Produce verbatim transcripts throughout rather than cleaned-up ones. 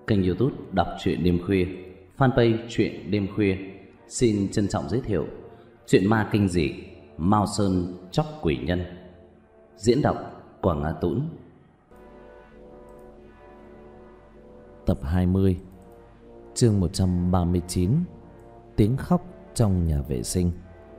kênh YouTube Đọc truyện đêm khuya, fanpage truyện đêm khuya xin trân trọng giới thiệu truyện ma kinh dị Mao Sơn Chóc Quỷ Nhân. Diễn đọc Quảng Á Tũng. Tập hai mươi, chương một trăm ba mươi chín. Tiếng khóc trong nhà vệ sinh.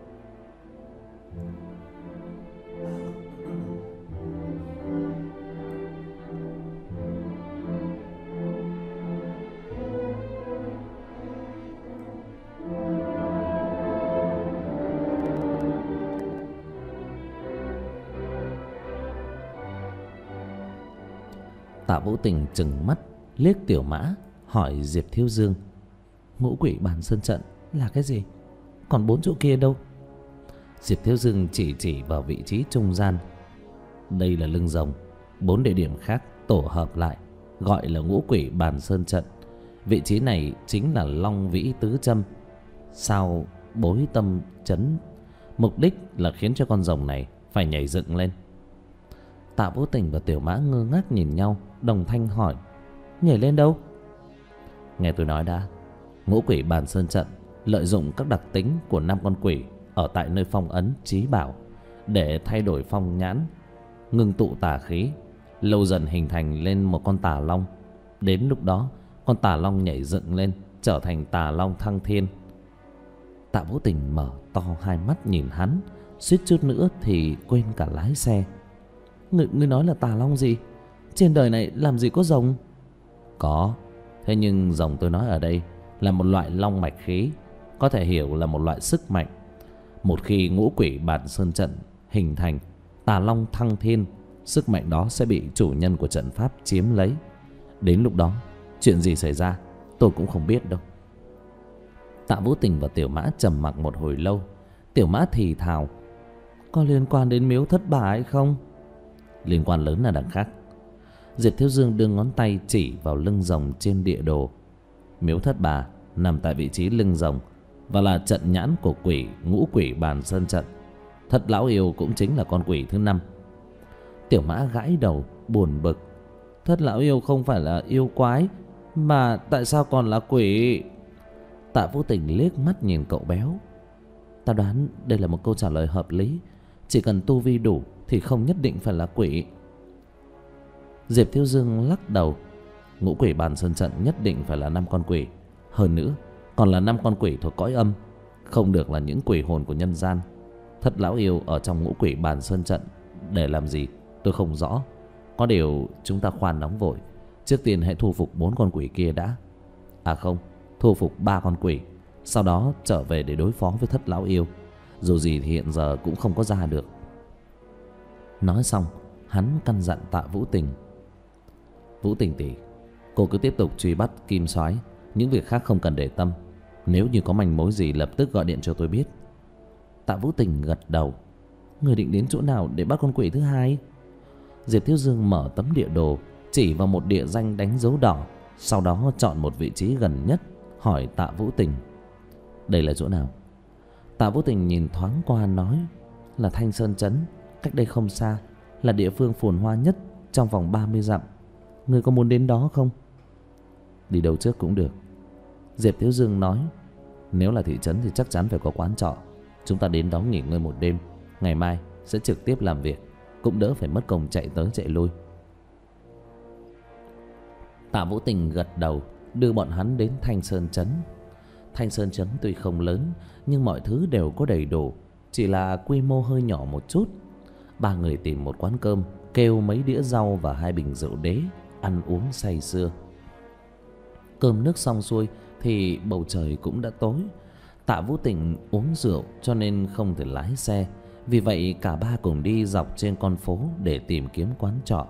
Tạ Vũ Tình trừng mắt liếc Tiểu Mã, hỏi Diệp Thiếu Dương: ngũ quỷ bàn sơn trận là cái gì? Còn bốn chỗ kia đâu? Diệp Thiếu Dương chỉ chỉ vào vị trí trung gian. Đây là lưng rồng, bốn địa điểm khác tổ hợp lại gọi là ngũ quỷ bàn sơn trận. Vị trí này chính là Long Vĩ Tứ Châm, sao bối tâm chấn, mục đích là khiến cho con rồng này phải nhảy dựng lên. Tạ Vũ Tình và Tiểu Mã ngơ ngác nhìn nhau, đồng thanh hỏi: nhảy lên đâu? Nghe tôi nói đã. Ngũ quỷ bàn sơn trận lợi dụng các đặc tính của năm con quỷ ở tại nơi phong ấn trí bảo để thay đổi phong nhãn, ngưng tụ tà khí, lâu dần hình thành lên một con tà long. Đến lúc đó con tà long nhảy dựng lên trở thành tà long thăng thiên. Tạ Vũ Tình mở to hai mắt nhìn hắn, suýt chút nữa thì quên cả lái xe. Ngươi, ngươi nói là tà long gì? Trên đời này làm gì có rồng? Có, thế nhưng rồng tôi nói ở đây là một loại long mạch khí, có thể hiểu là một loại sức mạnh. Một khi ngũ quỷ bàn sơn trận hình thành, tà long thăng thiên, sức mạnh đó sẽ bị chủ nhân của trận pháp chiếm lấy. Đến lúc đó chuyện gì xảy ra tôi cũng không biết đâu. Tạ Vũ Tình và Tiểu Mã trầm mặc một hồi lâu. Tiểu Mã thì thào: có liên quan đến miếu thất bà hay không? Liên quan lớn là đằng khác. Diệp Thiếu Dương đưa ngón tay chỉ vào lưng rồng trên địa đồ. Miếu thất bà nằm tại vị trí lưng rồng và là trận nhãn của quỷ ngũ quỷ bàn sơn trận. Thất lão yêu cũng chính là con quỷ thứ năm. Tiểu Mã gãi đầu buồn bực: thất lão yêu không phải là yêu quái, mà tại sao còn là quỷ? Tạ Vũ Tình liếc mắt nhìn cậu béo. Ta đoán đây là một câu trả lời hợp lý. Chỉ cần tu vi đủ thì không nhất định phải là quỷ. Diệp Thiếu Dương lắc đầu: ngũ quỷ bàn sơn trận nhất định phải là năm con quỷ. Hơn nữa còn là năm con quỷ thuộc cõi âm, không được là những quỷ hồn của nhân gian. Thất lão yêu ở trong ngũ quỷ bàn sơn trận để làm gì tôi không rõ. Có điều chúng ta khoan nóng vội, trước tiên hãy thu phục bốn con quỷ kia đã. À không, thu phục ba con quỷ, sau đó trở về để đối phó với thất lão yêu. Dù gì thì hiện giờ cũng không có ra được. Nói xong hắn căn dặn Tạ Vũ Tình: Vũ Tình tỷ, cô cứ tiếp tục truy bắt Kim Soái, những việc khác không cần để tâm. Nếu như có manh mối gì lập tức gọi điện cho tôi biết. Tạ Vũ Tình gật đầu. Người định đến chỗ nào để bắt con quỷ thứ hai? Diệp Thiếu Dương mở tấm địa đồ, chỉ vào một địa danh đánh dấu đỏ, sau đó chọn một vị trí gần nhất, hỏi Tạ Vũ Tình: đây là chỗ nào? Tạ Vũ Tình nhìn thoáng qua nói: là Thanh Sơn Trấn, cách đây không xa, là địa phương phồn hoa nhất trong vòng ba mươi dặm. Ngươi có muốn đến đó không? Đi đâu trước cũng được. Diệp Thiếu Dương nói: nếu là thị trấn thì chắc chắn phải có quán trọ. Chúng ta đến đó nghỉ ngơi một đêm, ngày mai sẽ trực tiếp làm việc, cũng đỡ phải mất công chạy tới chạy lui. Tạ Vũ Tình gật đầu, đưa bọn hắn đến Thanh Sơn Trấn. Thanh Sơn Trấn tuy không lớn, nhưng mọi thứ đều có đầy đủ, chỉ là quy mô hơi nhỏ một chút. Ba người tìm một quán cơm, kêu mấy đĩa rau và hai bình rượu đế, ăn uống say sưa. Cơm nước xong xuôi thì bầu trời cũng đã tối. Tạ Vũ Tình uống rượu cho nên không thể lái xe, vì vậy cả ba cùng đi dọc trên con phố để tìm kiếm quán trọ.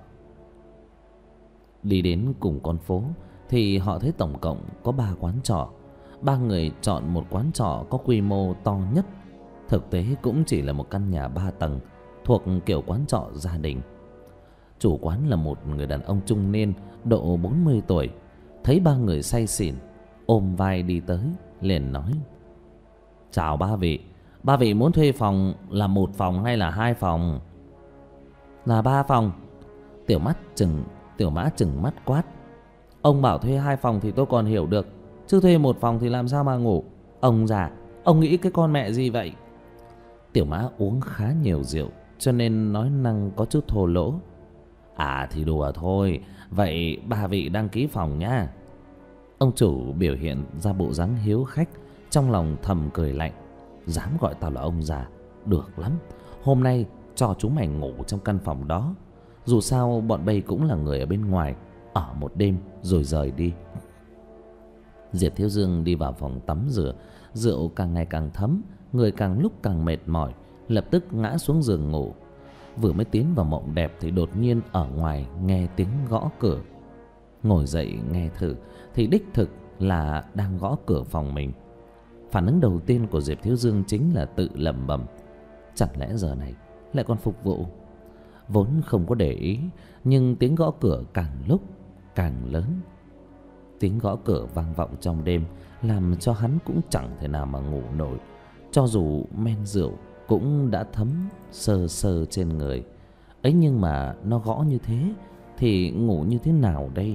Đi đến cùng con phố thì họ thấy tổng cộng có ba quán trọ. Ba người chọn một quán trọ có quy mô to nhất. Thực tế cũng chỉ là một căn nhà ba tầng, thuộc kiểu quán trọ gia đình. Chủ quán là một người đàn ông trung niên, độ bốn mươi tuổi. Thấy ba người say xỉn, ôm vai đi tới, liền nói: chào ba vị, ba vị muốn thuê phòng là một phòng hay là hai phòng? Là ba phòng. Tiểu mắt chừng Tiểu Mã chừng mắt quát: Ông bảo thuê hai phòng thì tôi còn hiểu được, chứ thuê một phòng thì làm sao mà ngủ. Ông già, ông nghĩ cái con mẹ gì vậy? Tiểu Mã uống khá nhiều rượu cho nên nói năng có chút thô lỗ. À thì đùa thôi, vậy ba vị đăng ký phòng nhá. Ông chủ biểu hiện ra bộ dáng hiếu khách, trong lòng thầm cười lạnh. Dám gọi tao là ông già, được lắm. Hôm nay cho chúng mày ngủ trong căn phòng đó. Dù sao bọn bay cũng là người ở bên ngoài, ở một đêm rồi rời đi. Diệp Thiếu Dương đi vào phòng tắm rửa. Rượu càng ngày càng thấm, người càng lúc càng mệt mỏi, lập tức ngã xuống giường ngủ. Vừa mới tiến vào mộng đẹp thì đột nhiên ở ngoài nghe tiếng gõ cửa. Ngồi dậy nghe thử thì đích thực là đang gõ cửa phòng mình. Phản ứng đầu tiên của Diệp Thiếu Dương chính là tự lẩm bẩm, chẳng lẽ giờ này lại còn phục vụ. Vốn không có để ý, nhưng tiếng gõ cửa càng lúc càng lớn. Tiếng gõ cửa vang vọng trong đêm làm cho hắn cũng chẳng thể nào mà ngủ nổi. Cho dù men rượu cũng đã thấm sơ sơ trên người ấy, nhưng mà nó gõ như thế thì ngủ như thế nào đây?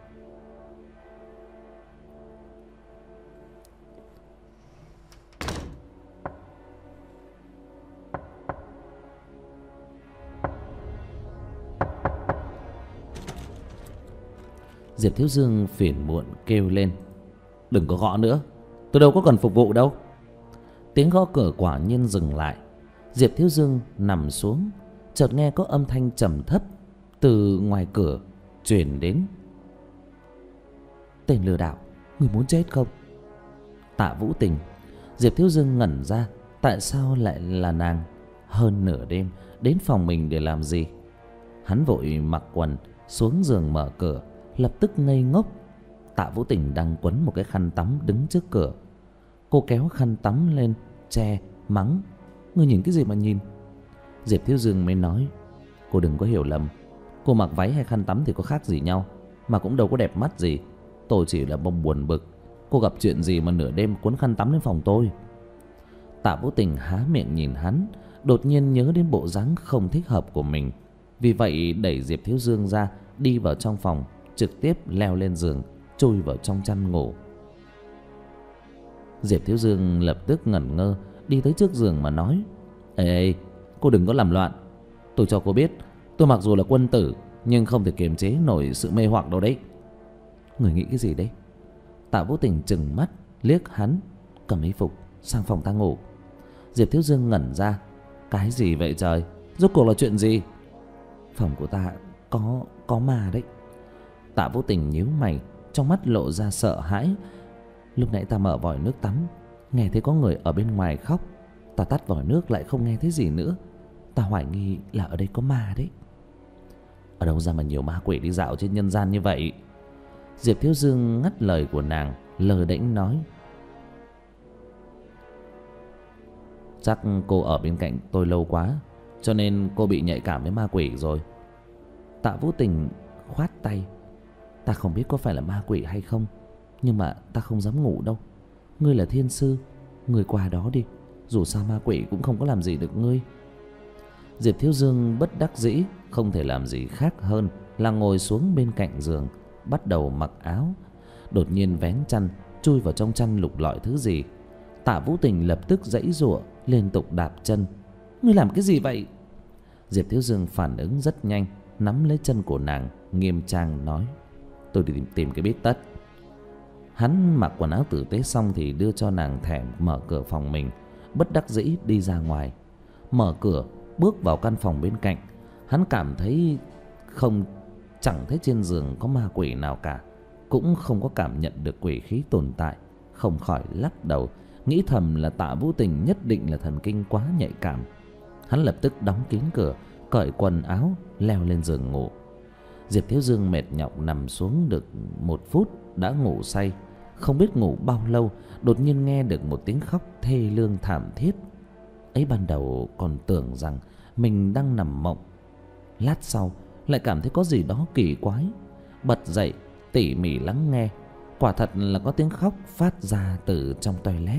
Diệp Thiếu Dương phiền muộn kêu lên, đừng có gõ nữa, tôi đâu có cần phục vụ đâu. Tiếng gõ cửa quả nhiên dừng lại. Diệp Thiếu Dương nằm xuống, chợt nghe có âm thanh trầm thấp từ ngoài cửa truyền đến. Tên lừa đảo, người muốn chết không? Tạ Vũ Tình. Diệp Thiếu Dương ngẩn ra, tại sao lại là nàng? Hơn nửa đêm đến phòng mình để làm gì? Hắn vội mặc quần xuống giường mở cửa, lập tức ngây ngốc. Tạ Vũ Tình đang quấn một cái khăn tắm đứng trước cửa. Cô kéo khăn tắm lên che mắng, ngươi nhìn cái gì mà nhìn? Diệp Thiếu Dương mới nói, cô đừng có hiểu lầm, cô mặc váy hay khăn tắm thì có khác gì nhau, mà cũng đâu có đẹp mắt gì. Tôi chỉ là bông buồn bực, cô gặp chuyện gì mà nửa đêm cuốn khăn tắm đến phòng tôi? Tạ Vũ Tình há miệng nhìn hắn, đột nhiên nhớ đến bộ dáng không thích hợp của mình, vì vậy đẩy Diệp Thiếu Dương ra, đi vào trong phòng, trực tiếp leo lên giường, chui vào trong chăn ngủ. Diệp Thiếu Dương lập tức ngẩn ngơ, đi tới trước giường mà nói, ê, ê cô đừng có làm loạn. Tôi cho cô biết, tôi mặc dù là quân tử nhưng không thể kiềm chế nổi sự mê hoặc đâu đấy. Người nghĩ cái gì đấy? Tạ Vũ Tình trừng mắt liếc hắn, cầm y phục sang phòng ta ngủ. Diệp Thiếu Dương ngẩn ra, cái gì vậy trời, rốt cuộc là chuyện gì? Phòng của ta có có ma đấy. Tạ Vũ Tình nhíu mày, trong mắt lộ ra sợ hãi. Lúc nãy ta mở vòi nước tắm, nghe thấy có người ở bên ngoài khóc. Ta tắt vòi nước lại không nghe thấy gì nữa. Ta hoài nghi là ở đây có ma đấy. Ở đâu ra mà nhiều ma quỷ đi dạo trên nhân gian như vậy? Diệp Thiếu Dương ngắt lời của nàng, lờ đễnh nói, chắc cô ở bên cạnh tôi lâu quá, cho nên cô bị nhạy cảm với ma quỷ rồi. Tạ Vũ Tình khoát tay, ta không biết có phải là ma quỷ hay không, nhưng mà ta không dám ngủ đâu. Ngươi là thiên sư, ngươi qua đó đi, dù sao ma quỷ cũng không có làm gì được ngươi. Diệp Thiếu Dương bất đắc dĩ, không thể làm gì khác hơn là ngồi xuống bên cạnh giường, bắt đầu mặc áo. Đột nhiên vén chăn, chui vào trong chăn lục lọi thứ gì. Tạ Vũ Tình lập tức giãy giụa, liên tục đạp chân. Ngươi làm cái gì vậy? Diệp Thiếu Dương phản ứng rất nhanh, nắm lấy chân của nàng, nghiêm trang nói, tôi đi tìm, tìm cái bít tất. Hắn mặc quần áo tử tế xong thì đưa cho nàng thẻ mở cửa phòng mình, bất đắc dĩ đi ra ngoài. Mở cửa bước vào căn phòng bên cạnh, hắn cảm thấy không chẳng thấy trên giường có ma quỷ nào cả, cũng không có cảm nhận được quỷ khí tồn tại, không khỏi lắc đầu, nghĩ thầm là Tạ Vũ Tình nhất định là thần kinh quá nhạy cảm. Hắn lập tức đóng kín cửa, cởi quần áo, leo lên giường ngủ. Diệp Thiếu Dương mệt nhọc nằm xuống được một phút đã ngủ say. Không biết ngủ bao lâu, đột nhiên nghe được một tiếng khóc thê lương thảm thiết. Ấy ban đầu còn tưởng rằng mình đang nằm mộng, lát sau lại cảm thấy có gì đó kỳ quái. Bật dậy tỉ mỉ lắng nghe, quả thật là có tiếng khóc phát ra từ trong toilet.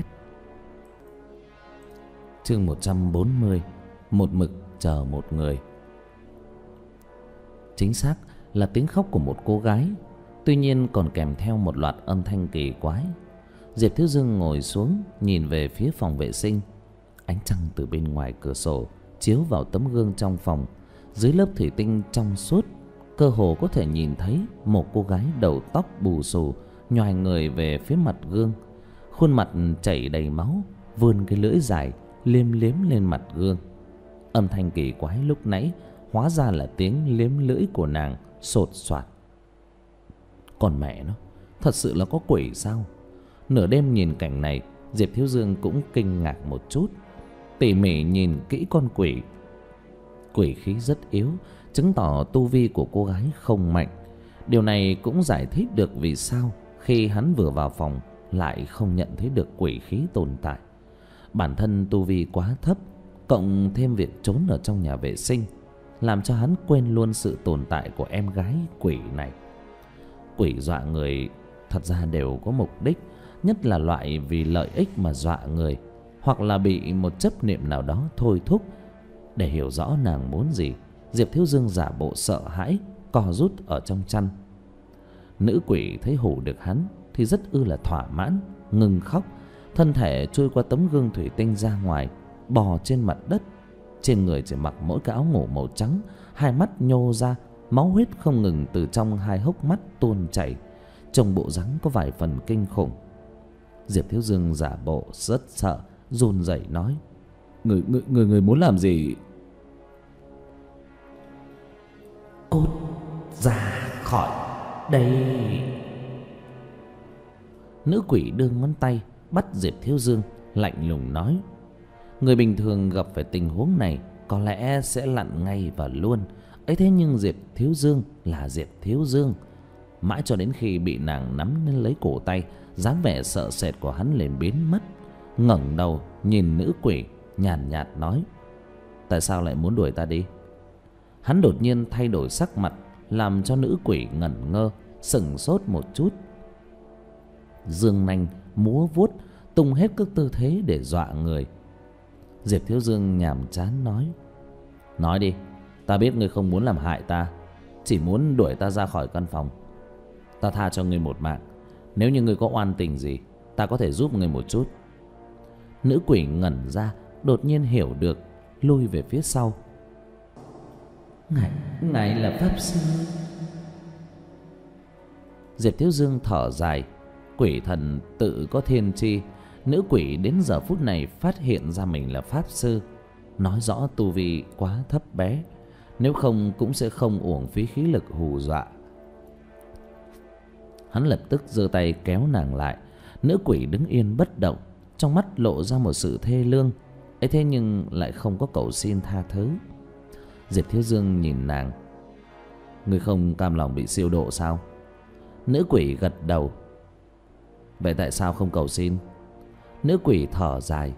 Chương một trăm bốn mươi, một mực chờ một người. Chính xác là tiếng khóc của một cô gái. Tuy nhiên còn kèm theo một loạt âm thanh kỳ quái. Diệp Thiếu Dương ngồi xuống nhìn về phía phòng vệ sinh. Ánh trăng từ bên ngoài cửa sổ chiếu vào tấm gương trong phòng. Dưới lớp thủy tinh trong suốt, cơ hồ có thể nhìn thấy một cô gái đầu tóc bù xù nhoài người về phía mặt gương. Khuôn mặt chảy đầy máu, vươn cái lưỡi dài liếm liếm lên mặt gương. Âm thanh kỳ quái lúc nãy hóa ra là tiếng liếm lưỡi của nàng sột soạt. Còn mẹ nó, thật sự là có quỷ sao? Nửa đêm nhìn cảnh này, Diệp Thiếu Dương cũng kinh ngạc một chút. Tỉ mỉ nhìn kỹ con quỷ, quỷ khí rất yếu, chứng tỏ tu vi của cô gái không mạnh. Điều này cũng giải thích được vì sao khi hắn vừa vào phòng lại không nhận thấy được quỷ khí tồn tại. Bản thân tu vi quá thấp, cộng thêm việc trốn ở trong nhà vệ sinh, làm cho hắn quên luôn sự tồn tại của em gái quỷ này. Quỷ dọa người thật ra đều có mục đích, nhất là loại vì lợi ích mà dọa người, hoặc là bị một chấp niệm nào đó thôi thúc. Để hiểu rõ nàng muốn gì, Diệp Thiếu Dương giả bộ sợ hãi, co rút ở trong chăn. Nữ quỷ thấy hù được hắn thì rất ư là thỏa mãn, ngừng khóc, thân thể trôi qua tấm gương thủy tinh ra ngoài, bò trên mặt đất. Trên người chỉ mặc mỗi cái áo ngủ màu trắng, hai mắt nhô ra, máu huyết không ngừng từ trong hai hốc mắt tuôn chảy, trông bộ dáng có vài phần kinh khủng. Diệp Thiếu Dương giả bộ rất sợ, run rẩy nói: Người, người, người, người muốn làm gì? Cút ra khỏi đây. Nữ quỷ đưa ngón tay bắt Diệp Thiếu Dương, lạnh lùng nói. Người bình thường gặp phải tình huống này có lẽ sẽ lặn ngay và luôn ấy, thế nhưng Diệp Thiếu Dương là Diệp Thiếu Dương. Mãi cho đến khi bị nàng nắm lên lấy cổ tay, dáng vẻ sợ sệt của hắn liền biến mất. Ngẩng đầu nhìn nữ quỷ, nhàn nhạt nói: Tại sao lại muốn đuổi ta đi? Hắn đột nhiên thay đổi sắc mặt, làm cho nữ quỷ ngẩn ngơ, sững sốt một chút. Dương nanh múa vuốt, tung hết các tư thế để dọa người. Diệp Thiếu Dương nhàm chán nói: Nói đi, ta biết ngươi không muốn làm hại ta, chỉ muốn đuổi ta ra khỏi căn phòng. Ta tha cho ngươi một mạng, nếu như ngươi có oan tình gì, ta có thể giúp ngươi một chút. Nữ quỷ ngẩn ra, đột nhiên hiểu được, lui về phía sau. Ngài, ngài là pháp sư? Diệp Thiếu Dương thở dài. Quỷ thần tự có thiên tri. Nữ quỷ đến giờ phút này phát hiện ra mình là pháp sư, nói rõ tu vi quá thấp bé, nếu không cũng sẽ không uổng phí khí lực hù dọa. Hắn lập tức giơ tay kéo nàng lại. Nữ quỷ đứng yên bất động, trong mắt lộ ra một sự thê lương ấy, thế nhưng lại không có cầu xin tha thứ. Diệp Thiếu Dương nhìn nàng: Ngươi không cam lòng bị siêu độ sao? Nữ quỷ gật đầu. Vậy tại sao không cầu xin? Nữ quỷ thở dài: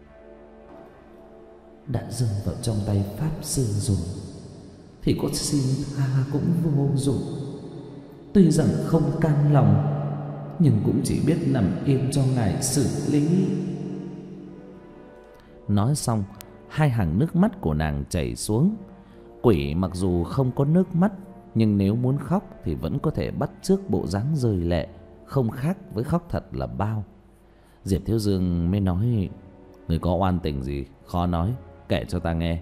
Đã rơi vào trong tay pháp sư rồi thì có xin tha cũng vô dụng. Tuy rằng không cam lòng, nhưng cũng chỉ biết nằm im cho ngài xử lý. Nói xong, hai hàng nước mắt của nàng chảy xuống. Quỷ mặc dù không có nước mắt, nhưng nếu muốn khóc thì vẫn có thể bắt chước bộ dáng rơi lệ, không khác với khóc thật là bao. Diệp Thiếu Dương mới nói: Người có oan tình gì khó nói, kể cho ta nghe.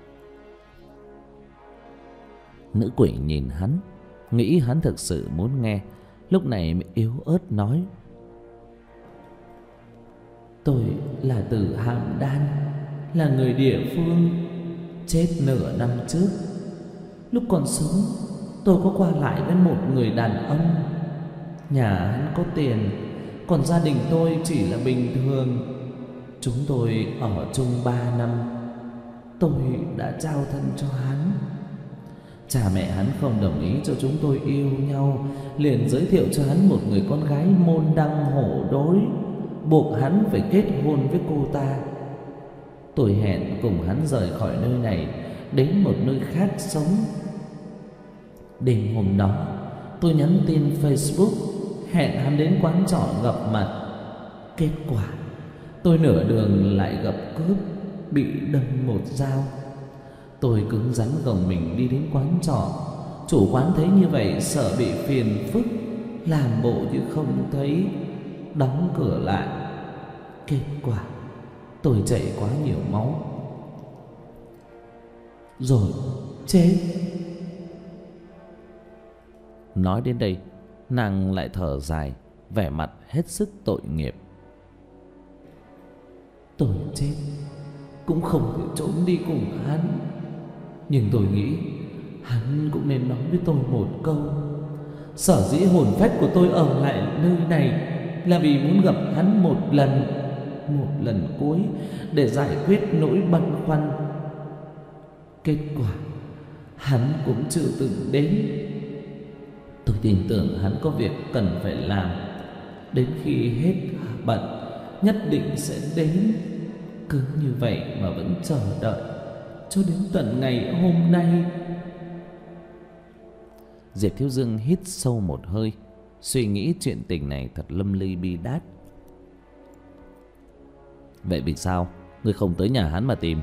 Nữ quỷ nhìn hắn, nghĩ hắn thực sự muốn nghe, lúc này mới yếu ớt nói: Tôi là từ Hàm Đan, là người địa phương, chết nửa năm trước. Lúc còn sống, tôi có qua lại với một người đàn ông. Nhà hắn có tiền, còn gia đình tôi chỉ là bình thường. Chúng tôi ở chung ba năm. Tôi đã trao thân cho hắn. Cha mẹ hắn không đồng ý cho chúng tôi yêu nhau, liền giới thiệu cho hắn một người con gái môn đăng hộ đối, buộc hắn phải kết hôn với cô ta. Tôi hẹn cùng hắn rời khỏi nơi này đến một nơi khác sống. Đêm hôm đó, tôi nhắn tin Facebook hẹn hắn đến quán trọ gặp mặt. Kết quả tôi nửa đường lại gặp cướp, bị đâm một dao. Tôi cứng rắn gồng mình đi đến quán trọ. Chủ quán thấy như vậy sợ bị phiền phức, làm bộ như không thấy, đóng cửa lại. Kết quả tôi chảy quá nhiều máu rồi chết. Nói đến đây, nàng lại thở dài, vẻ mặt hết sức tội nghiệp. Tôi chết cũng không thể trốn đi cùng hắn, nhưng tôi nghĩ hắn cũng nên nói với tôi một câu. Sở dĩ hồn phách của tôi ở lại nơi này là vì muốn gặp hắn một lần, một lần cuối để giải quyết nỗi băn khoăn. Kết quả hắn cũng chưa từng đến. Tôi tin tưởng hắn có việc cần phải làm, đến khi hết bận nhất định sẽ đến. Cứ như vậy mà vẫn chờ đợi cho đến tận ngày hôm nay. Diệp Thiếu Dương hít sâu một hơi, suy nghĩ chuyện tình này thật lâm ly bi đát. Vậy vì sao ngươi không tới nhà hắn mà tìm?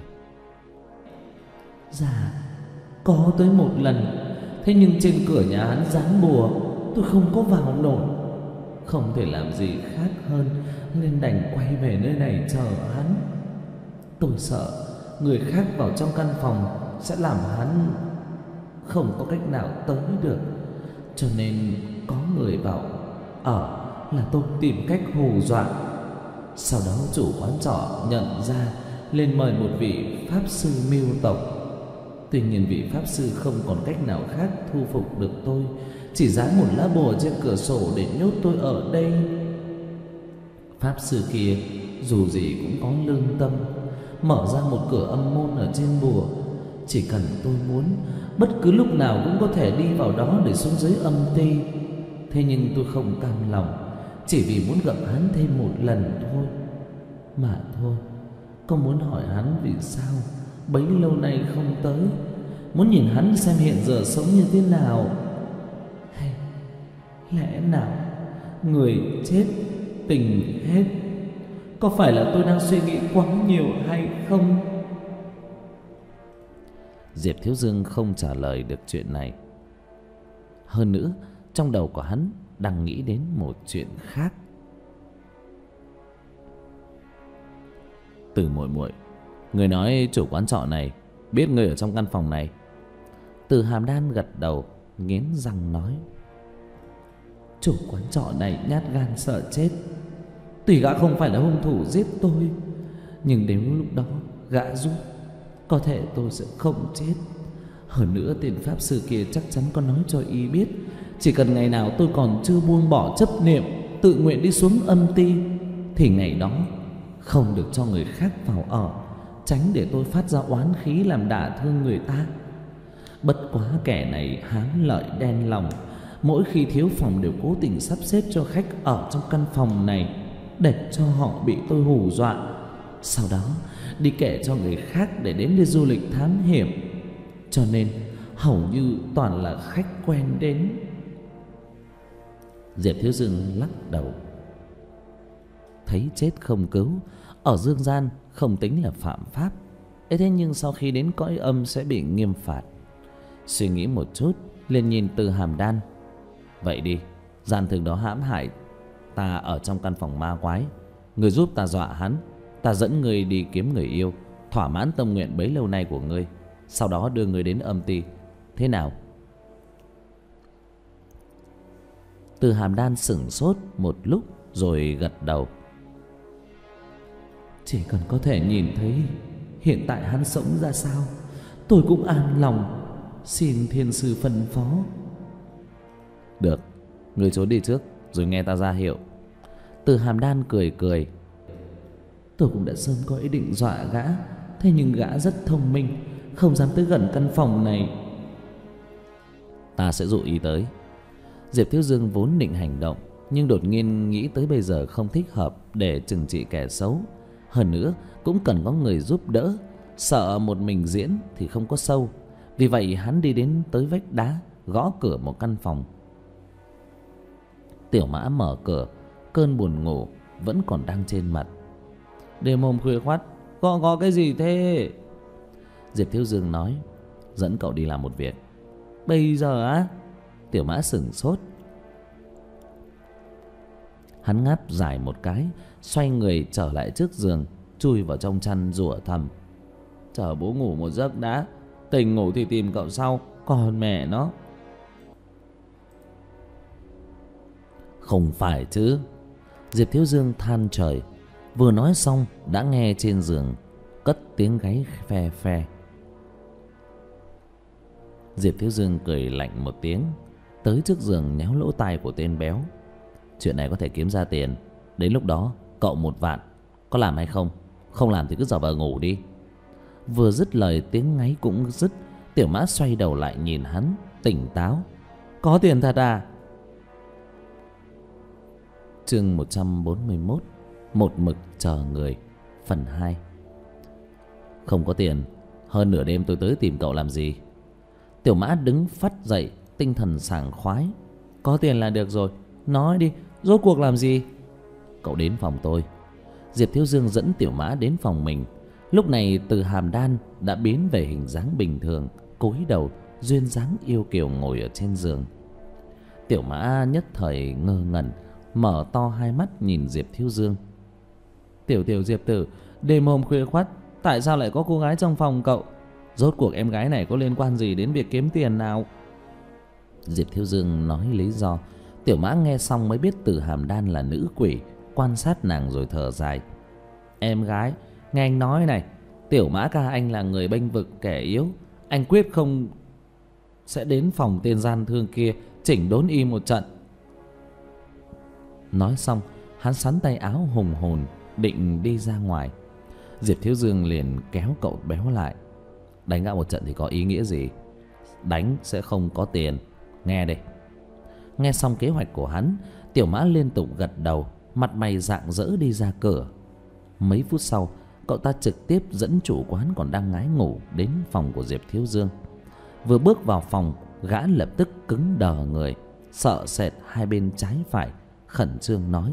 Dạ, có tới một lần, thế nhưng trên cửa nhà hắn dán bùa, tôi không có vào nổi. Không thể làm gì khác hơn nên đành quay về nơi này chờ hắn. Tôi sợ người khác vào trong căn phòng sẽ làm hắn không có cách nào tới được, cho nên có người vào ở là tôi tìm cách hù dọa. Sau đó chủ quán trọ nhận ra, lên mời một vị pháp sư mưu tộc. Tuy nhiên vị pháp sư không còn cách nào khác thu phục được tôi, chỉ dán một lá bùa trên cửa sổ để nhốt tôi ở đây. Pháp sư kia dù gì cũng có lương tâm, mở ra một cửa âm môn ở trên bùa. Chỉ cần tôi muốn, bất cứ lúc nào cũng có thể đi vào đó để xuống dưới âm ti. Thế nhưng tôi không cam lòng, chỉ vì muốn gặp hắn thêm một lần thôi. Mà thôi, có muốn hỏi hắn vì sao bấy lâu nay không tới, muốn nhìn hắn xem hiện giờ sống như thế nào. Hay lẽ nào người chết tình hết? Có phải là tôi đang suy nghĩ quá nhiều hay không? Diệp Thiếu Dương không trả lời được chuyện này. Hơn nữa, trong đầu của hắn đang nghĩ đến một chuyện khác. Từ muội muội, người nói chủ quán trọ này biết người ở trong căn phòng này. Từ Hàm Đan gật đầu, nghiến răng nói: chủ quán trọ này nhát gan sợ chết. Tuy gã không phải là hung thủ giết tôi, nhưng đến lúc đó gã giúp, có thể tôi sẽ không chết. Hơn nữa tên pháp sư kia chắc chắn có nói cho y biết, chỉ cần ngày nào tôi còn chưa buông bỏ chấp niệm, tự nguyện đi xuống âm ti, thì ngày đó không được cho người khác vào ở, tránh để tôi phát ra oán khí làm đả thương người ta. Bất quá kẻ này hám lợi đen lòng, mỗi khi thiếu phòng đều cố tình sắp xếp cho khách ở trong căn phòng này để cho họ bị tôi hù dọa, sau đó đi kể cho người khác để đến đi du lịch thám hiểm. Cho nên hầu như toàn là khách quen đến. Diệp Thiếu Dương lắc đầu. Thấy chết không cứu, ở dương gian không tính là phạm pháp. Ê, thế nhưng sau khi đến cõi âm sẽ bị nghiêm phạt. Suy nghĩ một chút, liền nhìn Từ Hàm Đan. Vậy đi, gian thường đó hãm hại ta ở trong căn phòng ma quái, người giúp ta dọa hắn, ta dẫn người đi kiếm người yêu, thỏa mãn tâm nguyện bấy lâu nay của ngươi, sau đó đưa người đến âm ti. Thế nào? Từ Hàm Đan sững sốt một lúc rồi gật đầu. Chỉ cần có thể nhìn thấy hiện tại hắn sống ra sao, tôi cũng an lòng. Xin thiên sư phân phó. Được, ngươi trốn đi trước rồi nghe ta ra hiệu. Từ Hàm Đan cười cười. Tôi cũng đã sớm có ý định dọa gã, thế nhưng gã rất thông minh, không dám tới gần căn phòng này. Ta sẽ dụ ý tới. Diệp Thiếu Dương vốn định hành động, nhưng đột nhiên nghĩ tới bây giờ không thích hợp để trừng trị kẻ xấu. Hơn nữa cũng cần có người giúp đỡ, sợ một mình diễn thì không có sâu. Vì vậy hắn đi đến tới vách đá, gõ cửa một căn phòng. Tiểu Mã mở cửa, cơn buồn ngủ vẫn còn đang trên mặt. Đêm hôm khuya khoắt, gõ gõ cái gì thế? Diệp Thiếu Dương nói: dẫn cậu đi làm một việc. Bây giờ á? Tiểu Mã sửng sốt. Hắn ngáp dài một cái, xoay người trở lại trước giường, chui vào trong chăn rủa thầm: chờ bố ngủ một giấc đã, tỉnh ngủ thì tìm cậu sau, còn mẹ nó. Không phải chứ, Diệp Thiếu Dương than trời. Vừa nói xong đã nghe trên giường cất tiếng gáy phe phe. Diệp Thiếu Dương cười lạnh một tiếng, tới trước giường nhéo lỗ tai của tên béo: chuyện này có thể kiếm ra tiền, đến lúc đó cậu một vạn, có làm hay không? Không làm thì cứ giả vờ ngủ đi. Vừa dứt lời tiếng ngáy cũng dứt. Tiểu Mã xoay đầu lại nhìn hắn, tỉnh táo: có tiền thật à? Chương một trăm bốn mươi mốt. Một mực chờ người, phần hai. Không có tiền, hơn nửa đêm tôi tới tìm cậu làm gì? Tiểu Mã đứng phắt dậy, tinh thần sảng khoái: có tiền là được rồi, nói đi, rốt cuộc làm gì? Cậu đến phòng tôi. Diệp Thiếu Dương dẫn Tiểu Mã đến phòng mình. Lúc này Từ Hàm Đan đã biến về hình dáng bình thường, cúi đầu, duyên dáng yêu kiều ngồi ở trên giường. Tiểu Mã nhất thời ngơ ngẩn, mở to hai mắt nhìn Diệp Thiếu Dương. Tiểu tiểu Diệp tử, đêm hôm khuya khoắt, tại sao lại có cô gái trong phòng cậu? Rốt cuộc em gái này có liên quan gì đến việc kiếm tiền nào? Diệp Thiếu Dương nói lý do. Tiểu Mã nghe xong mới biết Từ Hàm Đan là nữ quỷ, quan sát nàng rồi thở dài: em gái, nghe anh nói này, Tiểu Mã ca anh là người bênh vực kẻ yếu, anh quyết không sẽ đến phòng tên gian thương kia chỉnh đốn y một trận. Nói xong hắn sắn tay áo hùng hồn định đi ra ngoài. Diệp Thiếu Dương liền kéo cậu béo lại: đánh gã một trận thì có ý nghĩa gì? Đánh sẽ không có tiền, nghe đây. Nghe xong kế hoạch của hắn, Tiểu Mã liên tục gật đầu, mặt mày rạng rỡ đi ra cửa. Mấy phút sau, cậu ta trực tiếp dẫn chủ quán còn đang ngái ngủ đến phòng của Diệp Thiếu Dương. Vừa bước vào phòng, gã lập tức cứng đờ người, sợ sệt hai bên trái phải, khẩn trương nói: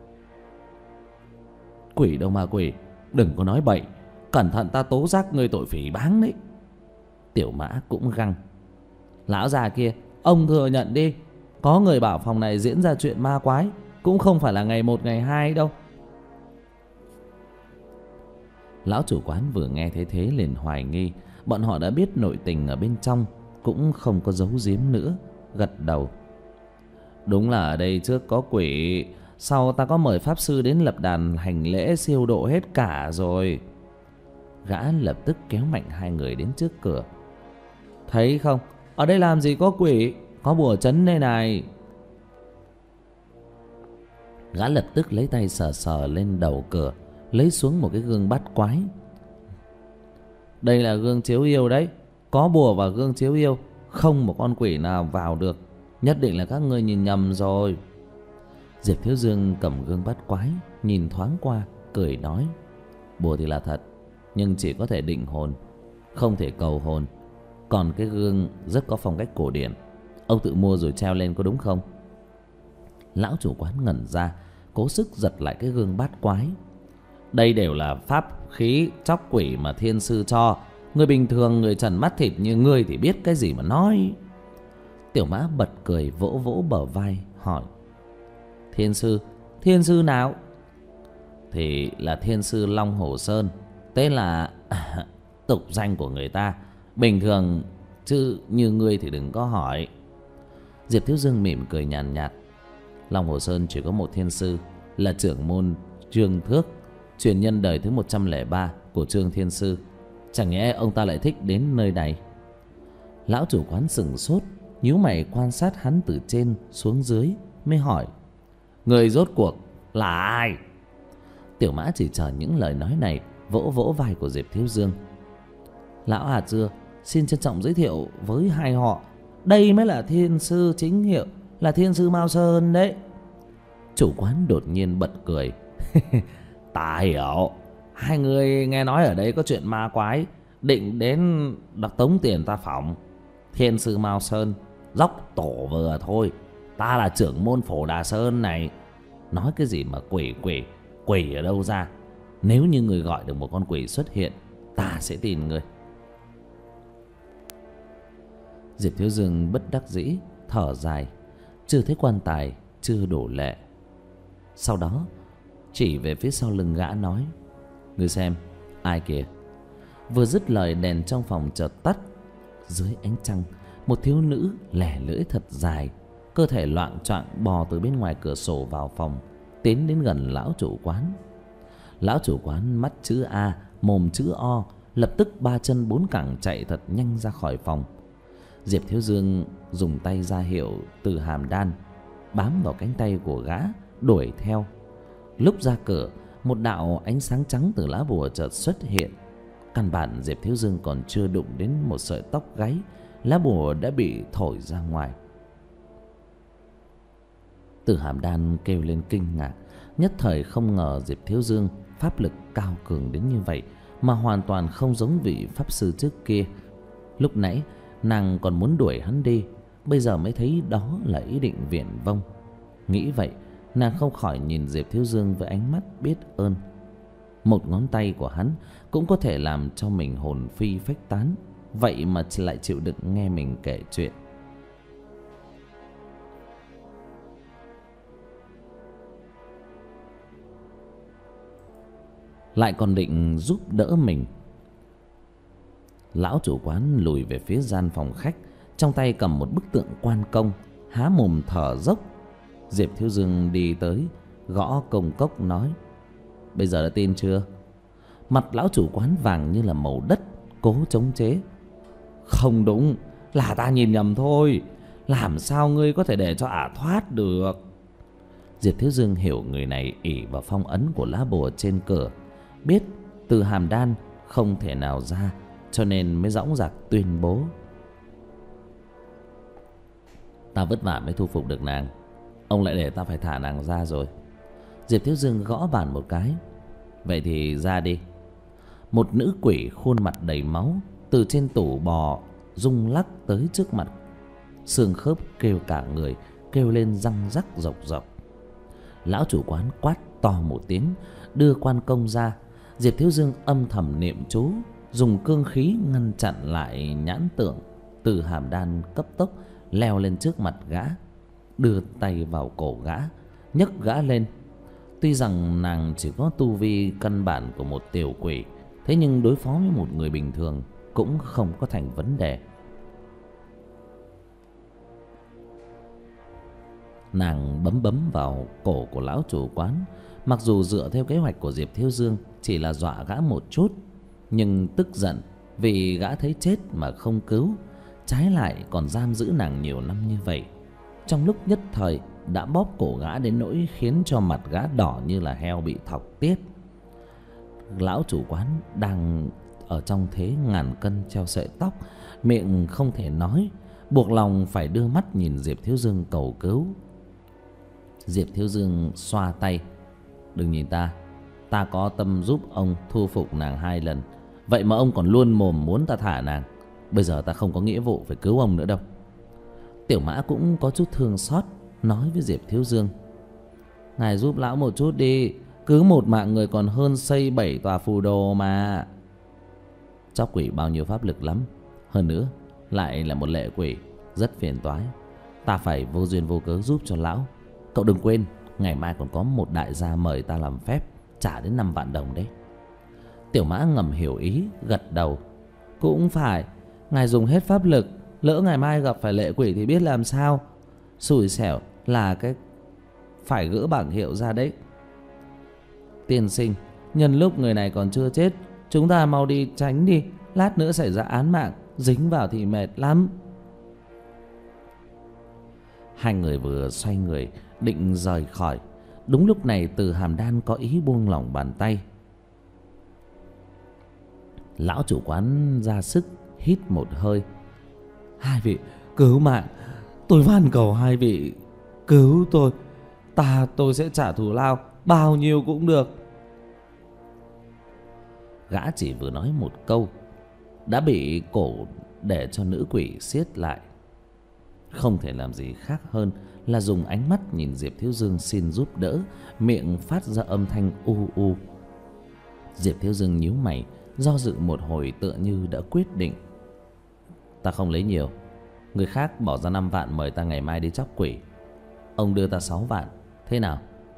quỷ đâu mà quỷ, đừng có nói bậy, cẩn thận ta tố giác ngươi tội phỉ báng đấy. Tiểu Mã cũng găng: lão già kia, ông thừa nhận đi, có người bảo phòng này diễn ra chuyện ma quái, cũng không phải là ngày một ngày hai đâu. Lão chủ quán vừa nghe thấy thế liền hoài nghi. Bọn họ đã biết nội tình ở bên trong, cũng không có giấu giếm nữa, gật đầu: đúng là ở đây trước có quỷ, sau ta có mời pháp sư đến lập đàn hành lễ siêu độ hết cả rồi. Gã lập tức kéo mạnh hai người đến trước cửa: thấy không, ở đây làm gì có quỷ, có bùa trấn đây này. Gã lập tức lấy tay sờ sờ lên đầu cửa, lấy xuống một cái gương bắt quái: đây là gương chiếu yêu đấy, có bùa và gương chiếu yêu, không một con quỷ nào vào được, nhất định là các ngươi nhìn nhầm rồi. Diệp Thiếu Dương cầm gương bắt quái, nhìn thoáng qua, cười nói: bùa thì là thật, nhưng chỉ có thể định hồn, không thể cầu hồn. Còn cái gương rất có phong cách cổ điển, ông tự mua rồi treo lên có đúng không? Lão chủ quán ngẩn ra, cố sức giật lại cái gương bát quái: đây đều là pháp khí chóc quỷ mà thiên sư cho, người bình thường, người trần mắt thịt như ngươi thì biết cái gì mà nói. Tiểu Mã bật cười, vỗ vỗ bờ vai hỏi: thiên sư, thiên sư nào? Thì là thiên sư Long Hồ Sơn, tên là tục danh của người ta, bình thường chứ như ngươi thì đừng có hỏi. Diệp Thiếu Dương mỉm cười nhàn nhạt, nhạt: Long Hồ Sơn chỉ có một thiên sư, là trưởng môn Trương Thước, truyền nhân đời thứ một trăm lẻ ba của Trương Thiên Sư. Chẳng nhẽ ông ta lại thích đến nơi này? Lão chủ quán sững sốt, nhíu mày quan sát hắn từ trên xuống dưới, mới hỏi: người rốt cuộc là ai? Tiểu Mã chỉ chờ những lời nói này, vỗ vỗ vai của Diệp Thiếu Dương: lão hạt dưa, xin trân trọng giới thiệu với hai họ, đây mới là thiên sư chính hiệu, là thiên sư Mao Sơn đấy. Chủ quán đột nhiên bật cười: ta hiểu, hai người nghe nói ở đây có chuyện ma quái, định đến đặt tống tiền ta phỏng. Thiên sư Mao Sơn dốc tổ vừa thôi, ta là trưởng môn Phổ Đà Sơn này. Nói cái gì mà quỷ quỷ, quỷ ở đâu ra? Nếu như người gọi được một con quỷ xuất hiện, ta sẽ tin người. Diệp Thiếu Dương bất đắc dĩ thở dài, chưa thấy quan tài chưa đổ lệ. Sau đó chỉ về phía sau lưng gã nói: "Ngươi xem, ai kìa?" Vừa dứt lời, đèn trong phòng chợt tắt. Dưới ánh trăng, một thiếu nữ lẻ lưỡi thật dài, cơ thể loạng choạng bò từ bên ngoài cửa sổ vào phòng, tiến đến gần lão chủ quán. Lão chủ quán mắt chữ A, mồm chữ O, lập tức ba chân bốn cẳng chạy thật nhanh ra khỏi phòng. Diệp Thiếu Dương dùng tay ra hiệu Từ Hàm Đan bám vào cánh tay của gã đuổi theo. Lúc ra cửa, một đạo ánh sáng trắng từ lá bùa chợt xuất hiện. Căn bản Diệp Thiếu Dương còn chưa đụng đến một sợi tóc gáy, lá bùa đã bị thổi ra ngoài. Từ Hàm Đan kêu lên kinh ngạc, nhất thời không ngờ Diệp Thiếu Dương pháp lực cao cường đến như vậy, mà hoàn toàn không giống vị pháp sư trước kia. Lúc nãy nàng còn muốn đuổi hắn đi, bây giờ mới thấy đó là ý định viển vông. Nghĩ vậy, nàng không khỏi nhìn Diệp Thiếu Dương với ánh mắt biết ơn. Một ngón tay của hắn cũng có thể làm cho mình hồn phi phách tán, vậy mà lại chịu đựng nghe mình kể chuyện. Lại còn định giúp đỡ mình. Lão chủ quán lùi về phía gian phòng khách, trong tay cầm một bức tượng quan công, há mồm thở dốc. Diệp Thiếu Dương đi tới, gõ công cốc nói: "Bây giờ đã tin chưa?" Mặt lão chủ quán vàng như là màu đất, cố chống chế: "Không đúng, là ta nhìn nhầm thôi. Làm sao ngươi có thể để cho ả thoát được?" Diệp Thiếu Dương hiểu người này ỷ vào phong ấn của lá bùa trên cửa, biết Từ Hàm Đan không thể nào ra, cho nên mới dõng dạc tuyên bố: "Ta vất vả mới thu phục được nàng, ông lại để ta phải thả nàng ra rồi." Diệp Thiếu Dương gõ bàn một cái: "Vậy thì ra đi." Một nữ quỷ khuôn mặt đầy máu từ trên tủ bò rung lắc tới trước mặt, xương khớp kêu cả người, kêu lên răng rắc rộc rộc. Lão chủ quán quát to một tiếng, đưa quan công ra. Diệp Thiếu Dương âm thầm niệm chú, dùng cương khí ngăn chặn lại nhãn tượng. Từ Hàm Đan cấp tốc leo lên trước mặt gã, đưa tay vào cổ gã, nhấc gã lên. Tuy rằng nàng chỉ có tu vi căn bản của một tiểu quỷ, thế nhưng đối phó với một người bình thường cũng không có thành vấn đề. Nàng bấm bấm vào cổ của lão chủ quán. Mặc dù dựa theo kế hoạch của Diệp Thiếu Dương chỉ là dọa gã một chút, nhưng tức giận vì gã thấy chết mà không cứu, trái lại còn giam giữ nàng nhiều năm như vậy. Trong lúc nhất thời đã bóp cổ gã đến nỗi khiến cho mặt gã đỏ như là heo bị thọc tiết. Lão chủ quán đang ở trong thế ngàn cân treo sợi tóc, miệng không thể nói, buộc lòng phải đưa mắt nhìn Diệp Thiếu Dương cầu cứu. Diệp Thiếu Dương xoa tay: "Đừng nhìn ta, ta có tâm giúp ông thu phục nàng hai lần, vậy mà ông còn luôn mồm muốn ta thả nàng. Bây giờ ta không có nghĩa vụ phải cứu ông nữa đâu." Tiểu Mã cũng có chút thương xót, nói với Diệp Thiếu Dương: "Ngài giúp lão một chút đi, cứ một mạng người còn hơn xây bảy tòa phù đồ mà." Chóc quỷ bao nhiêu pháp lực lắm, hơn nữa lại là một lệ quỷ, rất phiền toái. Ta phải vô duyên vô cớ giúp cho lão. Cậu đừng quên, ngày mai còn có một đại gia mời ta làm phép, trả đến năm vạn đồng đấy. Tiểu Mã ngầm hiểu ý, gật đầu: "Cũng phải, ngài dùng hết pháp lực, lỡ ngày mai gặp phải lệ quỷ thì biết làm sao. Xui xẻo là cái phải gỡ bảng hiệu ra đấy. Tiên sinh, nhân lúc người này còn chưa chết, chúng ta mau đi tránh đi, lát nữa xảy ra án mạng, dính vào thì mệt lắm." Hai người vừa xoay người định rời khỏi, đúng lúc này Từ Hàm Đan có ý buông lỏng bàn tay. Lão chủ quán ra sức hít một hơi: "Hai vị cứu mạng, tôi van cầu hai vị cứu tôi, ta tôi sẽ trả thù lao bao nhiêu cũng được." Gã chỉ vừa nói một câu đã bị cổ để cho nữ quỷ siết lại, không thể làm gì khác hơn là dùng ánh mắt nhìn Diệp Thiếu Dương xin giúp đỡ, miệng phát ra âm thanh u u. Diệp Thiếu Dương nhíu mày, do dự một hồi tựa như đã quyết định: "Ta không lấy nhiều, người khác bỏ ra năm vạn mời ta ngày mai đi chóc quỷ, ông đưa ta sáu vạn, thế nào?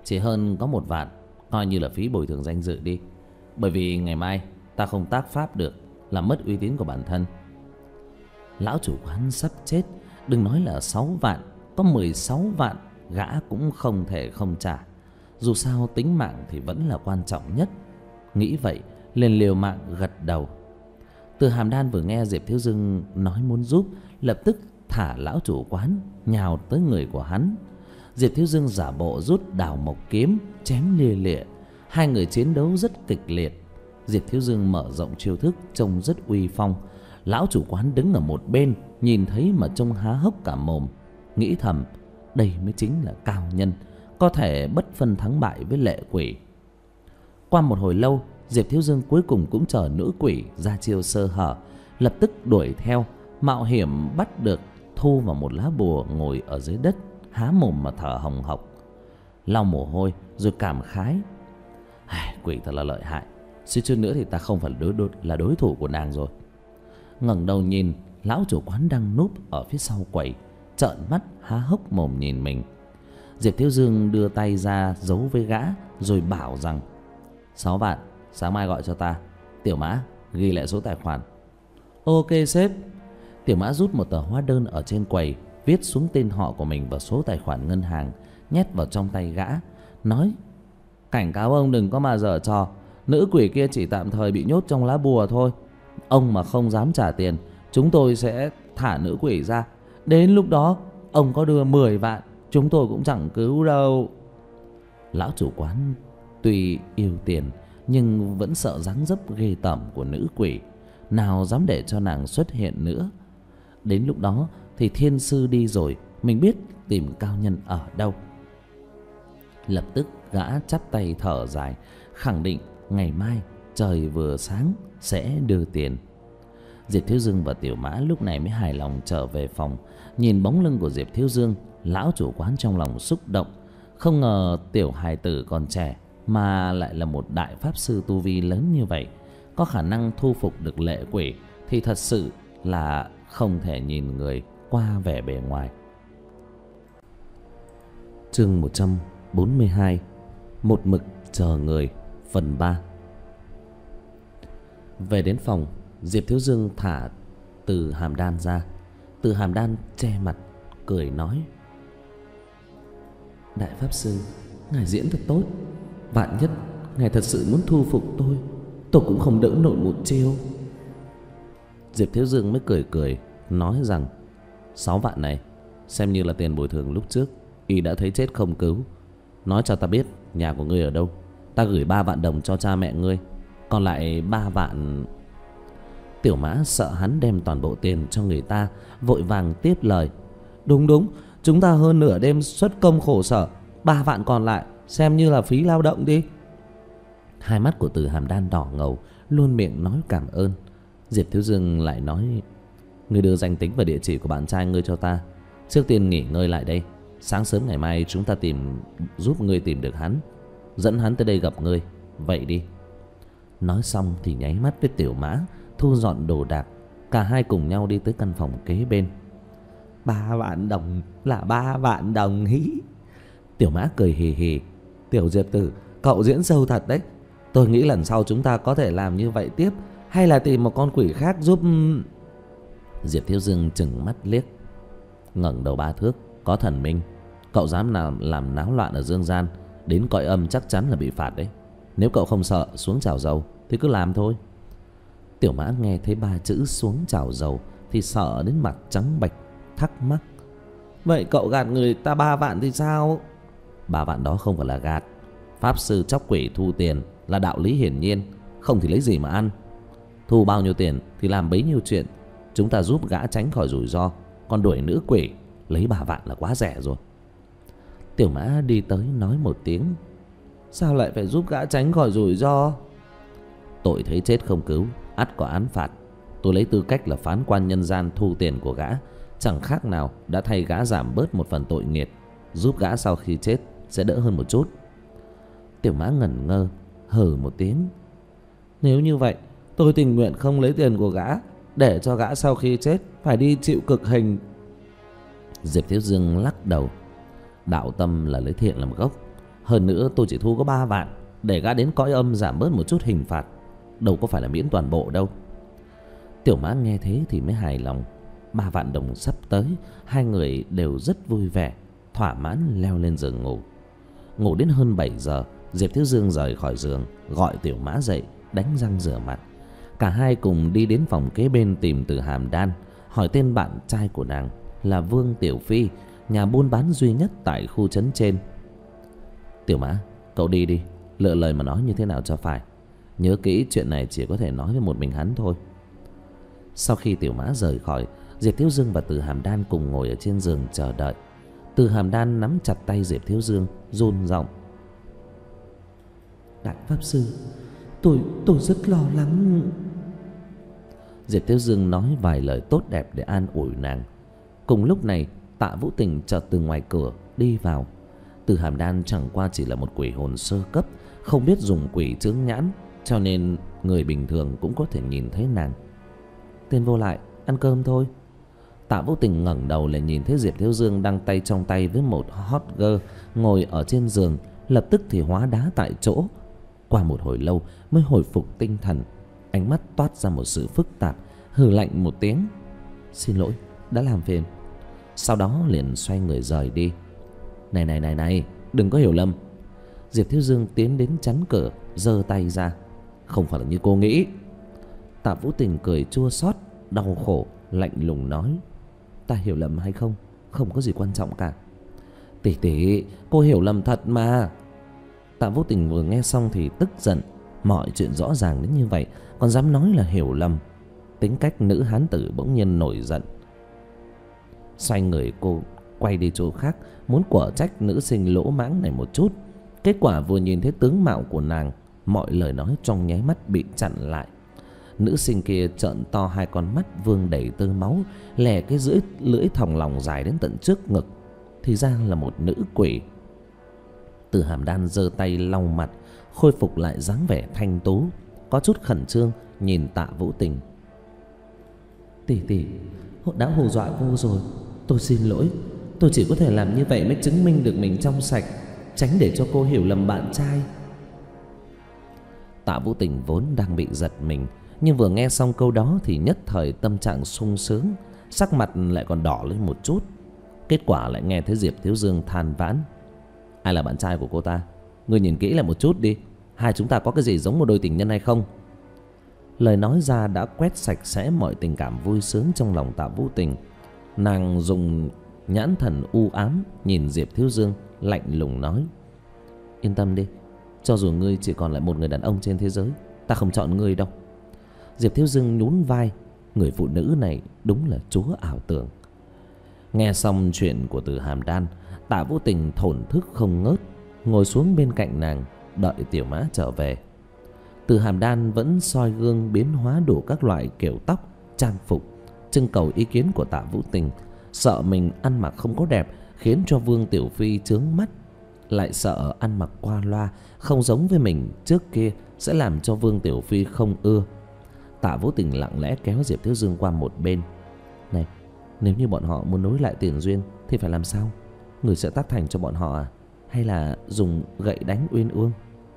Chỉ hơn có một vạn, coi như là phí bồi thường danh dự đi. Bởi vì ngày mai ta không tác pháp được, làm mất uy tín của bản thân. Lão chủ quán sắp chết, đừng nói là sáu vạn, có mười sáu vạn gã cũng không thể không trả. Dù sao tính mạng thì vẫn là quan trọng nhất. Nghĩ vậy liền liều mạng gật đầu. Từ Hàm Đan vừa nghe Diệp Thiếu Dương nói muốn giúp, lập tức thả lão chủ quán nhào tới người của hắn. Diệp Thiếu Dương giả bộ rút đào mộc kiếm chém lia lịa. Hai người chiến đấu rất kịch liệt. Diệp Thiếu Dương mở rộng chiêu thức trông rất uy phong. Lão chủ quán đứng ở một bên nhìn thấy mà trông há hốc cả mồm, nghĩ thầm đây mới chính là cao nhân, có thể bất phân thắng bại với lệ quỷ. Qua một hồi lâu, Diệp Thiếu Dương cuối cùng cũng chờ nữ quỷ ra chiêu sơ hở, lập tức đuổi theo, mạo hiểm bắt được thu vào một lá bùa ngồi ở dưới đất, há mồm mà thở hồng hộc, lau mồ hôi rồi cảm khái: quỷ thật là lợi hại, suýt chút nữa thì ta không phải đối, đối, là đối thủ của nàng rồi. Ngẩng đầu nhìn lão chủ quán đang núp ở phía sau quầy, trợn mắt há hốc mồm nhìn mình. Diệp Thiếu Dương đưa tay ra giấu với gã rồi bảo rằng: Sáu vạn, sáng mai gọi cho ta. Tiểu Mã ghi lại số tài khoản. Ok sếp. Tiểu Mã rút một tờ hóa đơn ở trên quầy, viết xuống tên họ của mình và số tài khoản ngân hàng, nhét vào trong tay gã, nói: cảnh cáo ông đừng có mà giở trò, nữ quỷ kia chỉ tạm thời bị nhốt trong lá bùa thôi. Ông mà không dám trả tiền, chúng tôi sẽ thả nữ quỷ ra. Đến lúc đó ông có đưa mười vạn, chúng tôi cũng chẳng cứu đâu. Lão chủ quán tuy yêu tiền nhưng vẫn sợ dáng dấp ghê tởm của nữ quỷ, nào dám để cho nàng xuất hiện nữa. Đến lúc đó thì thiên sư đi rồi, mình biết tìm cao nhân ở đâu. Lập tức gã chắp tay thở dài, khẳng định ngày mai trời vừa sáng sẽ đưa tiền. Diệp Thiếu Dương và Tiểu Mã lúc này mới hài lòng trở về phòng. Nhìn bóng lưng của Diệp Thiếu Dương, lão chủ quán trong lòng xúc động. Không ngờ tiểu hài tử còn trẻ mà lại là một đại pháp sư tu vi lớn như vậy, có khả năng thu phục được lệ quỷ thì thật sự là không thể nhìn người qua vẻ bề ngoài. Chương một trăm bốn mươi hai, Một mực chờ người, phần ba. Về đến phòng, Diệp Thiếu Dương thả Từ Hàm Đan ra. Từ Hàm Đan che mặt cười nói: Đại pháp sư, ngài diễn thật tốt. Vạn nhất ngài thật sự muốn thu phục tôi, tôi cũng không đỡ nổi một chiêu. Diệp Thiếu Dương mới cười cười nói rằng: Sáu vạn này xem như là tiền bồi thường lúc trước y đã thấy chết không cứu. Nói cho ta biết nhà của ngươi ở đâu, ta gửi ba vạn đồng cho cha mẹ ngươi, còn lại ba vạn. Tiểu Mã sợ hắn đem toàn bộ tiền cho người ta, vội vàng tiếp lời: Đúng đúng, chúng ta hơn nửa đêm xuất công khổ sở, ba vạn còn lại xem như là phí lao động đi. Hai mắt của Từ Hàm Đan đỏ ngầu, luôn miệng nói cảm ơn. Diệp Thiếu Dương lại nói: Ngươi đưa danh tính và địa chỉ của bạn trai ngươi cho ta, trước tiên nghỉ ngơi lại đây. Sáng sớm ngày mai chúng ta tìm giúp ngươi tìm được hắn, dẫn hắn tới đây gặp ngươi. Vậy đi. Nói xong thì nháy mắt với Tiểu Mã, thu dọn đồ đạc. Cả hai cùng nhau đi tới căn phòng kế bên. Ba vạn đồng là ba vạn đồng hí. Tiểu Mã cười hì hì: Tiểu Diệp tử, cậu diễn sâu thật đấy. Tôi nghĩ lần sau chúng ta có thể làm như vậy tiếp, hay là tìm một con quỷ khác giúp. Diệp Thiếu Dương chừng mắt liếc, ngẩng đầu ba thước, có thần minh. Cậu dám làm, làm náo loạn ở dương gian, đến cõi âm chắc chắn là bị phạt đấy. Nếu cậu không sợ xuống chảo dầu thì cứ làm thôi. Tiểu Mã nghe thấy ba chữ xuống chảo dầu thì sợ đến mặt trắng bệch, thắc mắc: Vậy cậu gạt người ta ba vạn thì sao? Ba vạn đó không phải là gạt. Pháp sư chóc quỷ thu tiền là đạo lý hiển nhiên, không thì lấy gì mà ăn. Thu bao nhiêu tiền thì làm bấy nhiêu chuyện. Chúng ta giúp gã tránh khỏi rủi ro, còn đuổi nữ quỷ lấy ba vạn là quá rẻ rồi. Tiểu Mã đi tới nói một tiếng: Sao lại phải giúp gã tránh khỏi rủi ro? Tội thấy chết không cứu, ắt có án phạt. Tôi lấy tư cách là phán quan nhân gian thu tiền của gã, chẳng khác nào đã thay gã giảm bớt một phần tội nghiệt, giúp gã sau khi chết sẽ đỡ hơn một chút. Tiểu Mã ngẩn ngơ, hừ một tiếng: Nếu như vậy, tôi tình nguyện không lấy tiền của gã, để cho gã sau khi chết phải đi chịu cực hình. Diệp Thiếu Dương lắc đầu: Đạo tâm là lấy thiện làm gốc, Hơn nữa tôi chỉ thu có ba vạn, để gã đến cõi âm giảm bớt một chút hình phạt, đâu có phải là miễn toàn bộ đâu. Tiểu Mã nghe thế thì mới hài lòng. Ba vạn đồng sắp tới, hai người đều rất vui vẻ, thỏa mãn leo lên giường ngủ. Ngủ đến hơn bảy giờ, Diệp Thiếu Dương rời khỏi giường, gọi Tiểu Mã dậy, đánh răng rửa mặt. Cả hai cùng đi đến phòng kế bên tìm Từ Hàm Đan, hỏi tên bạn trai của nàng là Vương Tiểu Phi, nhà buôn bán duy nhất tại khu trấn trên. Tiểu Mã, cậu đi đi, lựa lời mà nói như thế nào cho phải. Nhớ kỹ chuyện này chỉ có thể nói với một mình hắn thôi. Sau khi Tiểu Mã rời khỏi, Diệp Thiếu Dương và Từ Hàm Đan cùng ngồi ở trên giường chờ đợi. Từ Hàm Đan nắm chặt tay Diệp Thiếu Dương, run giọng: Đại Pháp Sư, tôi tôi rất lo lắng. Diệp Thiếu Dương nói vài lời tốt đẹp để an ủi nàng. Cùng lúc này, Tạ Vũ Tình chợt từ ngoài cửa đi vào. Từ Hàm Đan chẳng qua chỉ là một quỷ hồn sơ cấp, không biết dùng quỷ chướng nhãn, cho nên người bình thường cũng có thể nhìn thấy nàng. Tên vô lại, ăn cơm thôi. Tạ Vũ Tình ngẩng đầu lại nhìn thấy Diệp Thiếu Dương đang tay trong tay với một hot girl ngồi ở trên giường, lập tức thì hóa đá tại chỗ. Qua một hồi lâu mới hồi phục tinh thần, ánh mắt toát ra một sự phức tạp, hừ lạnh một tiếng: Xin lỗi, đã làm phiền. Sau đó liền xoay người rời đi. Này này này này, đừng có hiểu lầm. Diệp Thiếu Dương tiến đến chắn cửa, giơ tay ra: Không phải là như cô nghĩ. Tạ Vũ Tình cười chua xót, đau khổ, lạnh lùng nói: Ta hiểu lầm hay không, không có gì quan trọng cả. Tỷ tỷ, cô hiểu lầm thật mà. Tạ Vũ Tình vừa nghe xong thì tức giận. Mọi chuyện rõ ràng đến như vậy, còn dám nói là hiểu lầm. Tính cách nữ hán tử bỗng nhiên nổi giận. Xoay người cô quay đi chỗ khác, muốn quở trách nữ sinh lỗ mãng này một chút. Kết quả vừa nhìn thấy tướng mạo của nàng, mọi lời nói trong nháy mắt bị chặn lại. Nữ sinh kia trợn to hai con mắt vương đầy tơ máu, lè cái lưỡi lưỡi thòng lòng dài đến tận trước ngực. Thì ra là một nữ quỷ. Từ Hàm Đan giơ tay lau mặt, khôi phục lại dáng vẻ thanh tú, có chút khẩn trương nhìn Tạ Vũ Tình: Tỷ tỷ, đã hù dọa cô rồi, tôi xin lỗi. Tôi chỉ có thể làm như vậy mới chứng minh được mình trong sạch, tránh để cho cô hiểu lầm bạn trai. Tạ Vũ Tình vốn đang bị giật mình, nhưng vừa nghe xong câu đó thì nhất thời tâm trạng sung sướng, sắc mặt lại còn đỏ lên một chút. Kết quả lại nghe thấy Diệp Thiếu Dương than vãn: Ai là bạn trai của cô ta? Ngươi nhìn kỹ lại một chút đi, hai chúng ta có cái gì giống một đôi tình nhân hay không? Lời nói ra đã quét sạch sẽ mọi tình cảm vui sướng trong lòng Tạ Vũ Tình. Nàng dùng nhãn thần u ám nhìn Diệp Thiếu Dương, lạnh lùng nói: Yên tâm đi, cho dù ngươi chỉ còn lại một người đàn ông trên thế giới, ta không chọn ngươi đâu. Diệp Thiếu Dương nhún vai, người phụ nữ này đúng là chúa ảo tưởng. Nghe xong chuyện của Từ Hàm Đan, Tạ Vũ Tình thổn thức không ngớt, ngồi xuống bên cạnh nàng, đợi Tiểu Mã trở về. Từ Hàm Đan vẫn soi gương biến hóa đủ các loại kiểu tóc, trang phục, trưng cầu ý kiến của Tạ Vũ Tình, sợ mình ăn mặc không có đẹp khiến cho Vương Tiểu Phi chướng mắt, lại sợ ăn mặc qua loa không giống với mình trước kia sẽ làm cho Vương Tiểu Phi không ưa. Tạ Vũ Tình lặng lẽ kéo Diệp Thiếu Dương qua một bên: Này, nếu như bọn họ muốn nối lại tiền duyên thì phải làm sao? Người sẽ tác thành cho bọn họ à? Hay là dùng gậy đánh uyên ương?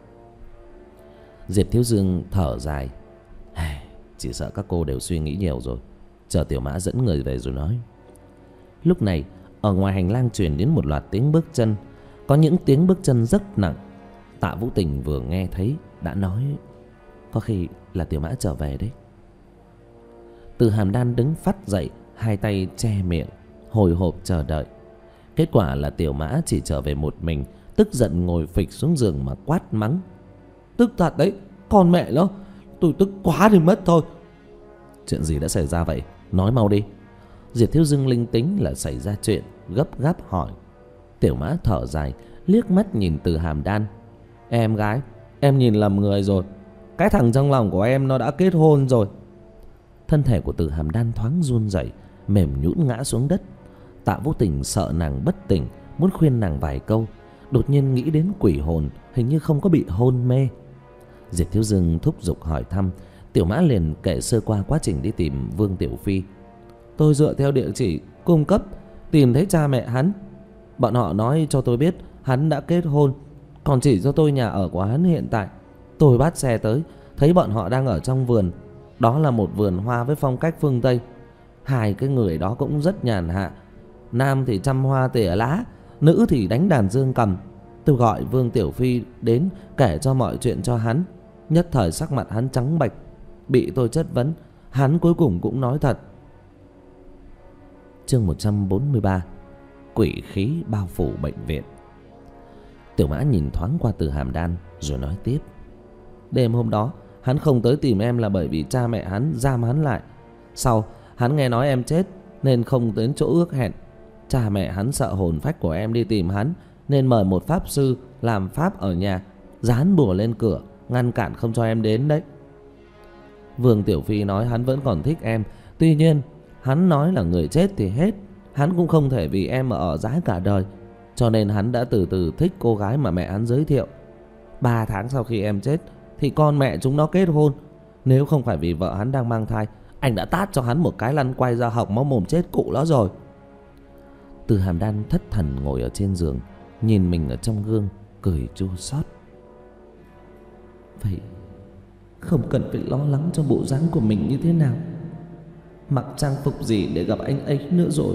Diệp Thiếu Dương thở dài: Chỉ sợ các cô đều suy nghĩ nhiều rồi. Chờ Tiểu Mã dẫn người về rồi nói. Lúc này ở ngoài hành lang truyền đến một loạt tiếng bước chân, có những tiếng bước chân rất nặng. Tạ Vũ Tình vừa nghe thấy đã nói: Có khi là Tiểu Mã trở về đấy. Từ Hàm Đan đứng phắt dậy, hai tay che miệng, hồi hộp chờ đợi. Kết quả là Tiểu Mã chỉ trở về một mình, tức giận ngồi phịch xuống giường mà quát mắng: Tức thật đấy, con mẹ nó, tôi tức quá thì mất thôi. Chuyện gì đã xảy ra vậy? Nói mau đi. Diệp Thiếu Dương linh tính là xảy ra chuyện, gấp gáp hỏi. Tiểu Mã thở dài, liếc mắt nhìn Từ Hàm Đan: Em gái, em nhìn lầm người rồi. Cái thằng trong lòng của em nó đã kết hôn rồi. Thân thể của Từ Hàm Đan thoáng run rẩy, mềm nhũn ngã xuống đất. Tạ Vũ Tình sợ nàng bất tỉnh, muốn khuyên nàng vài câu, đột nhiên nghĩ đến quỷ hồn hình như không có bị hôn mê. Diệp Thiếu Dương thúc giục hỏi thăm. Tiểu Mã liền kể sơ qua quá trình đi tìm Vương Tiểu Phi. Tôi dựa theo địa chỉ cung cấp tìm thấy cha mẹ hắn. Bọn họ nói cho tôi biết hắn đã kết hôn, còn chỉ cho tôi nhà ở của hắn hiện tại. Tôi bắt xe tới, thấy bọn họ đang ở trong vườn. Đó là một vườn hoa với phong cách phương Tây. Hai cái người đó cũng rất nhàn hạ. Nam thì chăm hoa tỉa lá, nữ thì đánh đàn dương cầm. Tôi gọi Vương Tiểu Phi đến kể cho mọi chuyện cho hắn. Nhất thời sắc mặt hắn trắng bệch. Bị tôi chất vấn, hắn cuối cùng cũng nói thật. Chương một trăm bốn mươi ba. Quỷ khí bao phủ bệnh viện. Tiểu Mã nhìn thoáng qua Từ Hàm Đan rồi nói tiếp. Đêm hôm đó hắn không tới tìm em là bởi vì cha mẹ hắn giam hắn lại. Sau hắn nghe nói em chết nên không đến chỗ ước hẹn. Cha mẹ hắn sợ hồn phách của em đi tìm hắn nên mời một pháp sư làm pháp ở nhà, dán bùa lên cửa ngăn cản không cho em đến đấy. Vương Tiểu Phi nói hắn vẫn còn thích em. Tuy nhiên hắn nói là người chết thì hết, hắn cũng không thể vì em mà ở dãi cả đời. Cho nên hắn đã từ từ thích cô gái mà mẹ hắn giới thiệu. Ba tháng sau khi em chết thì con mẹ chúng nó kết hôn. Nếu không phải vì vợ hắn đang mang thai, anh đã tát cho hắn một cái lăn quay ra hộc máu mồm chết cụ nó rồi. Từ Hàm Đan thất thần ngồi ở trên giường, nhìn mình ở trong gương, cười chua xót. Vậy không cần phải lo lắng cho bộ dáng của mình như thế nào, mặc trang phục gì để gặp anh ấy nữa rồi.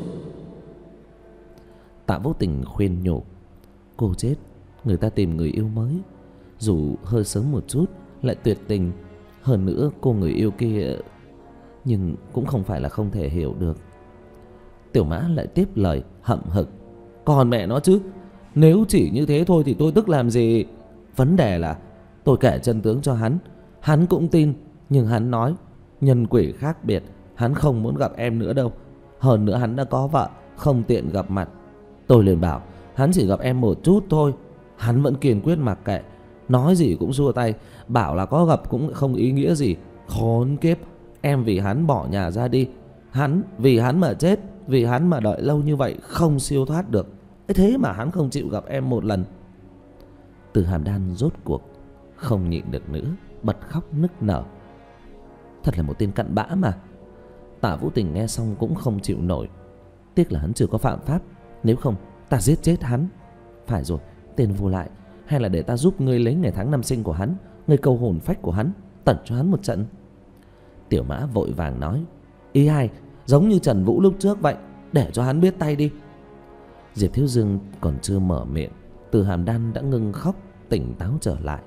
Tạ Vô Tình khuyên nhủ. Cô chết, người ta tìm người yêu mới, dù hơi sớm một chút lại tuyệt tình. Hơn nữa cô người yêu kia, nhưng cũng không phải là không thể hiểu được. Tiểu Mã lại tiếp lời hậm hực. Còn mẹ nó chứ, nếu chỉ như thế thôi thì tôi tức làm gì. Vấn đề là tôi kể chân tướng cho hắn, hắn cũng tin. Nhưng hắn nói nhân quỷ khác biệt, hắn không muốn gặp em nữa đâu. Hơn nữa hắn đã có vợ, không tiện gặp mặt. Tôi liền bảo hắn chỉ gặp em một chút thôi. Hắn vẫn kiên quyết mặc kệ, nói gì cũng xua tay, bảo là có gặp cũng không ý nghĩa gì. Khốn kiếp, em vì hắn bỏ nhà ra đi, hắn vì hắn mà chết, vì hắn mà đợi lâu như vậy không siêu thoát được. Thế mà hắn không chịu gặp em một lần. Từ Hàm Đan rốt cuộc không nhịn được nữa, bật khóc nức nở. Thật là một tên cặn bã mà. Tạ Vũ Tình nghe xong cũng không chịu nổi. Tiếc là hắn chưa có phạm pháp, nếu không ta giết chết hắn. Phải rồi, tên vô lại, hay là để ta giúp ngươi lấy ngày tháng năm sinh của hắn, ngươi câu hồn phách của hắn, tẩn cho hắn một trận. Tiểu Mã vội vàng nói. Ý hai, giống như Trần Vũ lúc trước vậy, để cho hắn biết tay đi. Diệp Thiếu Dương còn chưa mở miệng, Từ Hàm Đan đã ngưng khóc, tỉnh táo trở lại.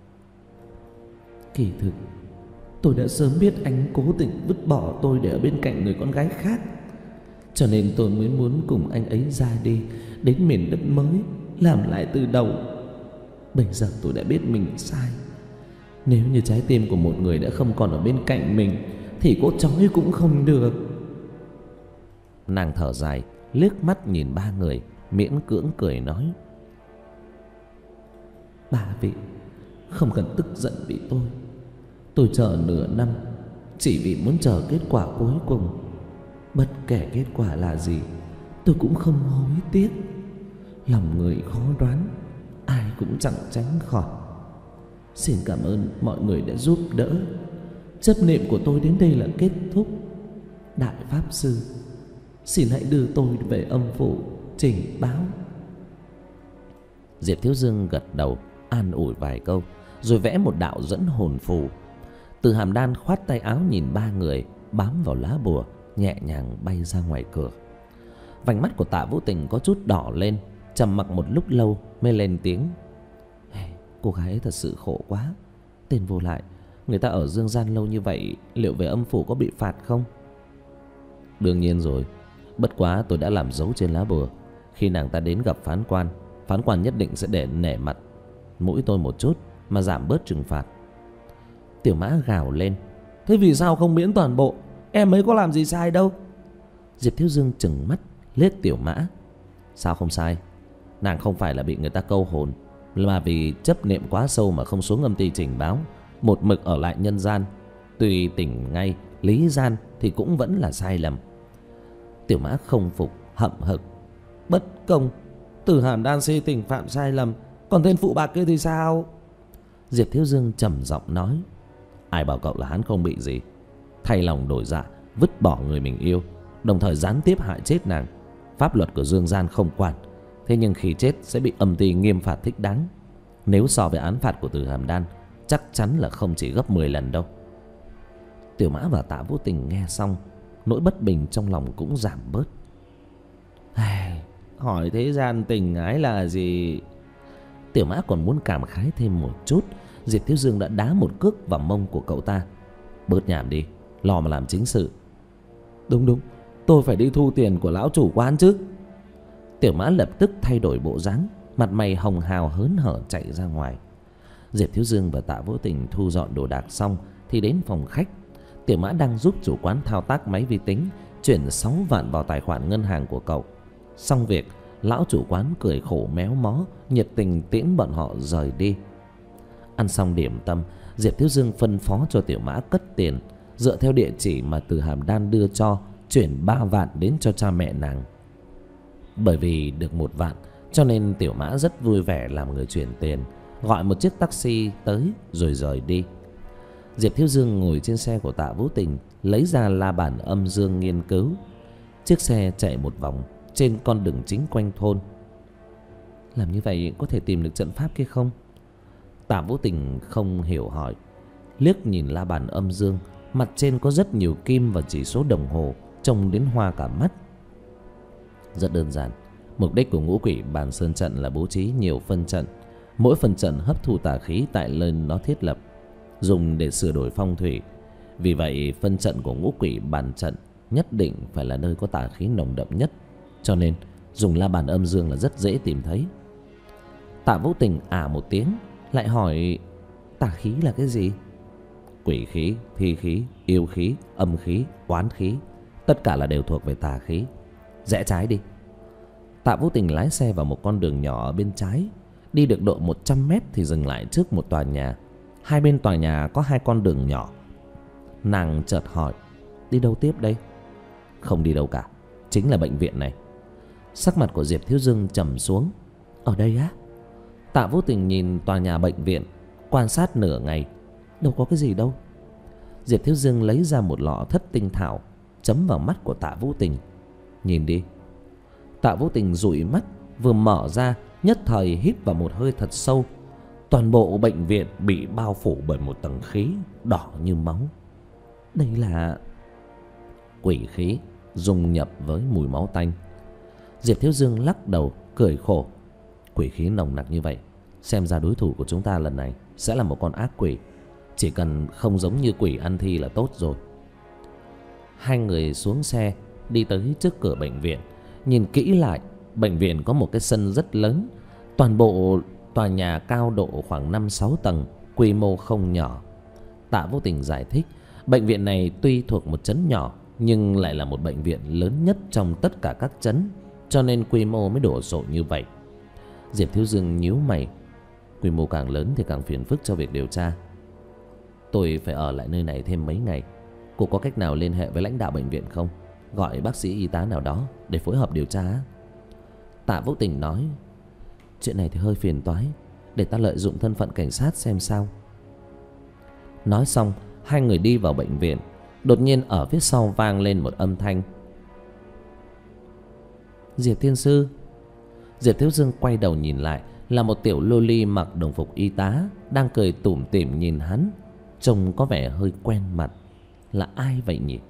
Kỳ thực tôi đã sớm biết anh cố tình vứt bỏ tôi để ở bên cạnh người con gái khác, cho nên tôi mới muốn cùng anh ấy ra đi, đến miền đất mới, làm lại từ đầu. Bây giờ tôi đã biết mình sai. Nếu như trái tim của một người đã không còn ở bên cạnh mình thì có trói cũng không được. Nàng thở dài, liếc mắt nhìn ba người, miễn cưỡng cười nói. Ba vị không cần tức giận vì tôi. Tôi chờ nửa năm chỉ vì muốn chờ kết quả cuối cùng. Bất kể kết quả là gì, tôi cũng không hối tiếc. Lòng người khó đoán, ai cũng chẳng tránh khỏi. Xin cảm ơn mọi người đã giúp đỡ. Chấp niệm của tôi đến đây là kết thúc. Đại Pháp Sư, xin hãy đưa tôi về âm phủ trình báo. Diệp Thiếu Dương gật đầu an ủi vài câu, rồi vẽ một đạo dẫn hồn phù. Từ Hàm Đan khoát tay áo nhìn ba người, bám vào lá bùa, nhẹ nhàng bay ra ngoài cửa. Vành mắt của Tạ Vũ Tình có chút đỏ lên, trầm mặc một lúc lâu mới lên tiếng. Hey, cô gái ấy thật sự khổ quá. Tên vô lại, người ta ở dương gian lâu như vậy, liệu về âm phủ có bị phạt không? Đương nhiên rồi. Bất quá tôi đã làm dấu trên lá bùa. Khi nàng ta đến gặp phán quan, phán quan nhất định sẽ để nể mặt mũi tôi một chút mà giảm bớt trừng phạt. Tiểu Mã gào lên. Thế vì sao không miễn toàn bộ? Em ấy có làm gì sai đâu. Diệp Thiếu Dương trừng mắt liếc Tiểu Mã. Sao không sai? Nàng không phải là bị người ta câu hồn, mà vì chấp niệm quá sâu mà không xuống âm ty trình báo, một mực ở lại nhân gian. Tuy tỉnh ngay lý gian thì cũng vẫn là sai lầm. Tiểu Mã không phục, hậm hực. Bất công, Từ Hàm Đan si tình phạm sai lầm, còn tên phụ bạc kia thì sao? Diệp Thiếu Dương trầm giọng nói. Ai bảo cậu là hắn không bị gì? Thay lòng đổi dạ, vứt bỏ người mình yêu, đồng thời gián tiếp hại chết nàng. Pháp luật của dương gian không quản, thế nhưng khi chết sẽ bị âm ty nghiêm phạt thích đáng. Nếu so với án phạt của Từ Hàm Đan, chắc chắn là không chỉ gấp mười lần đâu. Tiểu Mã và Tạ Vũ Tình nghe xong, nỗi bất bình trong lòng cũng giảm bớt. Ai, hỏi thế gian tình ái là gì? Tiểu Mã còn muốn cảm khái thêm một chút, Diệp Thiếu Dương đã đá một cước vào mông của cậu ta. Bớt nhảm đi, lo mà làm chính sự. Đúng đúng, tôi phải đi thu tiền của lão chủ quán chứ. Tiểu Mã lập tức thay đổi bộ dáng, mặt mày hồng hào hớn hở chạy ra ngoài. Diệp Thiếu Dương và Tạ Vũ Tình thu dọn đồ đạc xong thì đến phòng khách. Tiểu Mã đang giúp chủ quán thao tác máy vi tính, chuyển sáu vạn vào tài khoản ngân hàng của cậu. Xong việc, lão chủ quán cười khổ méo mó, nhiệt tình tiễn bọn họ rời đi. Ăn xong điểm tâm, Diệp Thiếu Dương phân phó cho Tiểu Mã cất tiền, dựa theo địa chỉ mà Từ Hàm Đan đưa cho, chuyển ba vạn đến cho cha mẹ nàng. Bởi vì được một vạn, cho nên Tiểu Mã rất vui vẻ làm người chuyển tiền, gọi một chiếc taxi tới rồi rời đi. Diệp Thiếu Dương ngồi trên xe của Tạ Vũ Tình, lấy ra la bàn âm dương nghiên cứu. Chiếc xe chạy một vòng trên con đường chính quanh thôn. Làm như vậy có thể tìm được trận pháp kia không? Tạ Vũ Tình không hiểu hỏi. Liếc nhìn la bàn âm dương, mặt trên có rất nhiều kim và chỉ số đồng hồ, trông đến hoa cả mắt. Rất đơn giản, mục đích của ngũ quỷ bàn sơn trận là bố trí nhiều phân trận. Mỗi phân trận hấp thụ tà khí tại nơi nó thiết lập, dùng để sửa đổi phong thủy. Vì vậy phân trận của ngũ quỷ bàn trận nhất định phải là nơi có tà khí nồng đậm nhất, cho nên dùng la bàn âm dương là rất dễ tìm thấy. Tạ Vũ Tình ả một tiếng, lại hỏi tà khí là cái gì? Quỷ khí, thi khí, yêu khí, âm khí, oán khí, tất cả là đều thuộc về tà khí. Rẽ trái đi. Tạ Vũ Tình lái xe vào một con đường nhỏ ở bên trái. Đi được độ một trăm mét thì dừng lại trước một tòa nhà. Hai bên tòa nhà có hai con đường nhỏ. Nàng chợt hỏi, đi đâu tiếp đây? Không đi đâu cả, chính là bệnh viện này. Sắc mặt của Diệp Thiếu Dương trầm xuống. Ở đây á? Tạ Vũ Tình nhìn tòa nhà bệnh viện, quan sát nửa ngày. Đâu có cái gì đâu. Diệp Thiếu Dương lấy ra một lọ thất tinh thảo, chấm vào mắt của Tạ Vũ Tình. Nhìn đi. Tạ Vũ Tình dụi mắt, vừa mở ra, nhất thời hít vào một hơi thật sâu. Toàn bộ bệnh viện bị bao phủ bởi một tầng khí đỏ như máu. Đây là quỷ khí dung nhập với mùi máu tanh. Diệp Thiếu Dương lắc đầu cười khổ. Quỷ khí nồng nặc như vậy, xem ra đối thủ của chúng ta lần này sẽ là một con ác quỷ. Chỉ cần không giống như quỷ ăn thi là tốt rồi. Hai người xuống xe, đi tới trước cửa bệnh viện. Nhìn kỹ lại, bệnh viện có một cái sân rất lớn. Toàn bộ tòa nhà cao độ khoảng năm sáu tầng, quy mô không nhỏ. Tạ Vũ Tình giải thích, bệnh viện này tuy thuộc một trấn nhỏ nhưng lại là một bệnh viện lớn nhất trong tất cả các trấn, cho nên quy mô mới đổ sộ như vậy. Diệp Thiếu Dương nhíu mày. Quy mô càng lớn thì càng phiền phức cho việc điều tra. Tôi phải ở lại nơi này thêm mấy ngày. Cô có cách nào liên hệ với lãnh đạo bệnh viện không? Gọi bác sĩ y tá nào đó để phối hợp điều tra. Tạ Vũ Tình nói, chuyện này thì hơi phiền toái, để ta lợi dụng thân phận cảnh sát xem sao. Nói xong, hai người đi vào bệnh viện. Đột nhiên ở phía sau vang lên một âm thanh. Diệp Thiên Sư. Diệp Thiếu Dương quay đầu nhìn lại, là một tiểu loli mặc đồng phục y tá, đang cười tủm tỉm nhìn hắn, trông có vẻ hơi quen mặt. Là ai vậy nhỉ?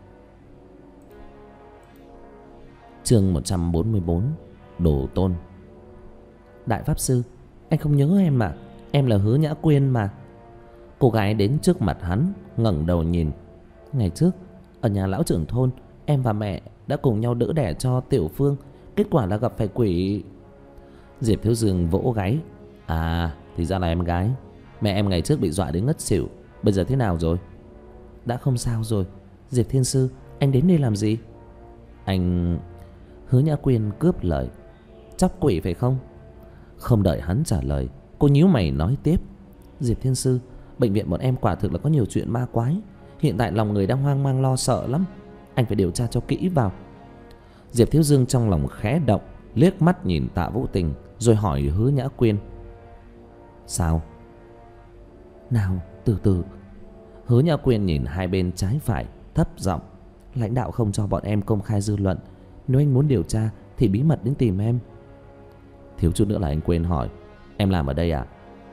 Chương một trăm bốn mươi bốn. Đồ Tôn. Đại Pháp Sư, anh không nhớ em mà. Em là Hứa Nhã Quyên mà. Cô gái đến trước mặt hắn, ngẩng đầu nhìn. Ngày trước ở nhà lão trưởng thôn, em và mẹ đã cùng nhau đỡ đẻ cho Tiểu Phương. Kết quả là gặp phải quỷ. Diệp Thiếu Dương vỗ gáy. À, thì ra là em gái. Mẹ em ngày trước bị dọa đến ngất xỉu, bây giờ thế nào rồi? Đã không sao rồi. Diệp Thiên Sư, anh đến đây làm gì? Anh... Hứa Nhã Quyên cướp lời. Chóc quỷ phải không? Không đợi hắn trả lời, cô nhíu mày nói tiếp. Diệp Thiên Sư, bệnh viện bọn em quả thực là có nhiều chuyện ma quái. Hiện tại lòng người đang hoang mang lo sợ lắm. Anh phải điều tra cho kỹ vào. Diệp Thiếu Dương trong lòng khẽ động, liếc mắt nhìn Tạ Vũ Tình, rồi hỏi Hứa Nhã Quyên. Sao? Nào, từ từ. Hứa Nhã Quyên nhìn hai bên trái phải, thấp giọng. Lãnh đạo không cho bọn em công khai dư luận. Nếu anh muốn điều tra thì bí mật đến tìm em. Thiếu chút nữa là anh quên hỏi, em làm ở đây à?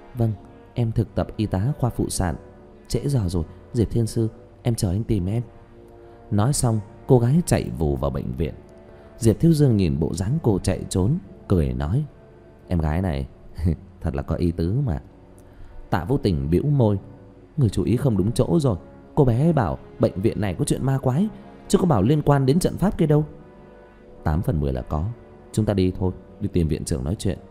Vâng, em thực tập y tá khoa phụ sản. Trễ giờ rồi, Diệp Thiên Sư, em chờ anh tìm em. Nói xong cô gái chạy vù vào bệnh viện. Diệp Thiếu Dương nhìn bộ dáng cô chạy trốn, cười nói: Em gái này thật là có ý tứ mà. Tạ Vũ Tình bĩu môi: Người chú ý không đúng chỗ rồi. Cô bé ấy bảo bệnh viện này có chuyện ma quái, chứ có bảo liên quan đến trận pháp kia đâu. Tám phần mười là có. Chúng ta đi thôi, đi tìm viện trưởng nói chuyện.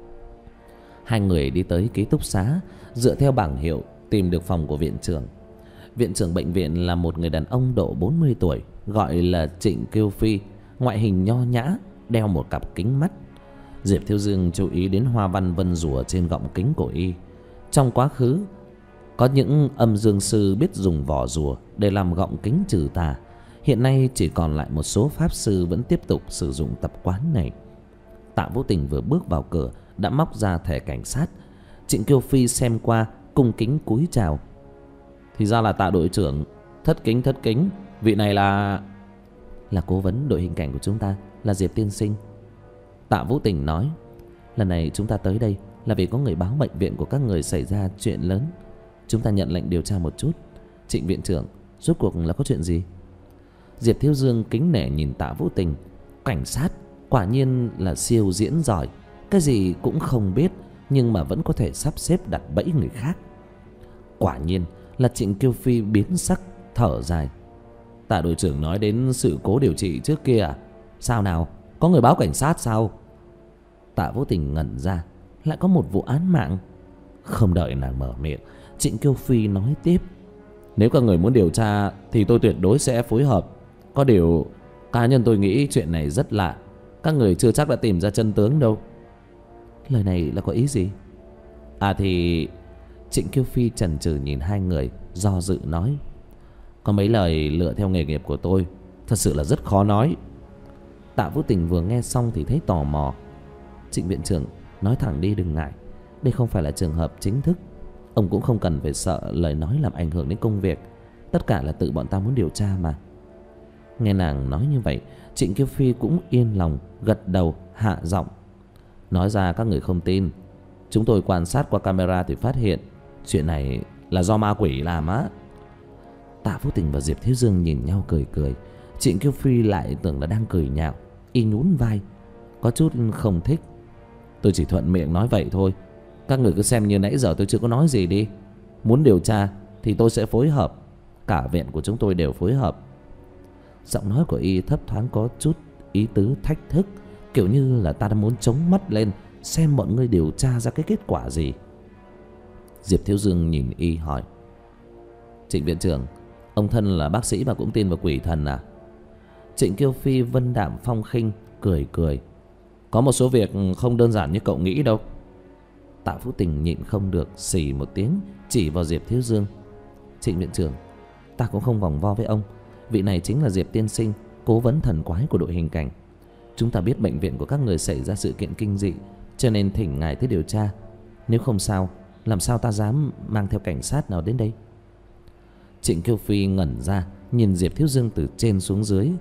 Hai người đi tới ký túc xá, dựa theo bảng hiệu tìm được phòng của viện trưởng. Viện trưởng bệnh viện là một người đàn ông độ bốn mươi tuổi, gọi là Trịnh Kiêu Phi, ngoại hình nho nhã, đeo một cặp kính mắt. Diệp Thiếu Dương chú ý đến hoa văn vân rùa trên gọng kính của y. Trong quá khứ có những âm dương sư biết dùng vỏ rùa để làm gọng kính trừ tà. Hiện nay chỉ còn lại một số pháp sư vẫn tiếp tục sử dụng tập quán này. Tạ Vũ Tình vừa bước vào cửa đã móc ra thẻ cảnh sát. Trịnh Kiêu Phi xem qua, cung kính cúi chào. Thì ra là Tạ đội trưởng. Thất kính thất kính. Vị này là... Là cố vấn đội hình cảnh của chúng ta, là Diệp tiên sinh. Tạ Vũ Tình nói: Lần này chúng ta tới đây là vì có người báo bệnh viện của các người xảy ra chuyện lớn. Chúng ta nhận lệnh điều tra một chút. Trịnh viện trưởng, rốt cuộc là có chuyện gì? Diệp Thiếu Dương kính nể nhìn Tạ Vũ Tình. Cảnh sát quả nhiên là siêu diễn giỏi, cái gì cũng không biết nhưng mà vẫn có thể sắp xếp đặt bẫy người khác. Quả nhiên là Trịnh Kiêu Phi biến sắc, thở dài. Tạ đội trưởng nói đến sự cố điều trị trước kia à? Sao nào? Có người báo cảnh sát sao? Tạ Vũ Tình ngẩn ra. Lại có một vụ án mạng? Không đợi nàng mở miệng, Trịnh Kiêu Phi nói tiếp: Nếu các người muốn điều tra thì tôi tuyệt đối sẽ phối hợp. Có điều cá nhân tôi nghĩ chuyện này rất lạ. Các người chưa chắc đã tìm ra chân tướng đâu. Lời này là có ý gì? À thì... Trịnh Kiêu Phi chần chừ nhìn hai người, do dự nói: Có mấy lời lựa theo nghề nghiệp của tôi thật sự là rất khó nói. Tạ Vũ Tình vừa nghe xong thì thấy tò mò. Trịnh viện trưởng, nói thẳng đi, đừng ngại. Đây không phải là trường hợp chính thức. Ông cũng không cần phải sợ lời nói làm ảnh hưởng đến công việc. Tất cả là tự bọn ta muốn điều tra mà. Nghe nàng nói như vậy, Trịnh Kiêu Phi cũng yên lòng, gật đầu hạ giọng: Nói ra các người không tin. Chúng tôi quan sát qua camera thì phát hiện chuyện này là do ma quỷ làm á. Tạ Vũ Tình và Diệp Thiếu Dương nhìn nhau cười cười. Trịnh Kiêu Phi lại tưởng là đang cười nhạo, y nhún vai, có chút không thích. Tôi chỉ thuận miệng nói vậy thôi. Các người cứ xem như nãy giờ tôi chưa có nói gì đi. Muốn điều tra thì tôi sẽ phối hợp. Cả viện của chúng tôi đều phối hợp. Giọng nói của y thấp thoáng có chút ý tứ thách thức, kiểu như là ta đã muốn chống mắt lên xem mọi người điều tra ra cái kết quả gì. Diệp Thiếu Dương nhìn y hỏi: Trịnh viện trưởng, ông thân là bác sĩ mà cũng tin vào quỷ thần à? Trịnh Kiêu Phi vân đạm phong khinh, cười cười: Có một số việc không đơn giản như cậu nghĩ đâu. Tạ Vũ Tình nhịn không được xì một tiếng, chỉ vào Diệp Thiếu Dương: Trịnh viện trưởng, ta cũng không vòng vo với ông. Vị này chính là Diệp tiên sinh, cố vấn thần quái của đội hình cảnh. Chúng ta biết bệnh viện của các người xảy ra sự kiện kinh dị, cho nên thỉnh ngài tới điều tra. Nếu không sao, làm sao ta dám mang theo cảnh sát nào đến đây? Trịnh Kiêu Phi ngẩn ra, nhìn Diệp Thiếu Dương từ trên xuống dưới.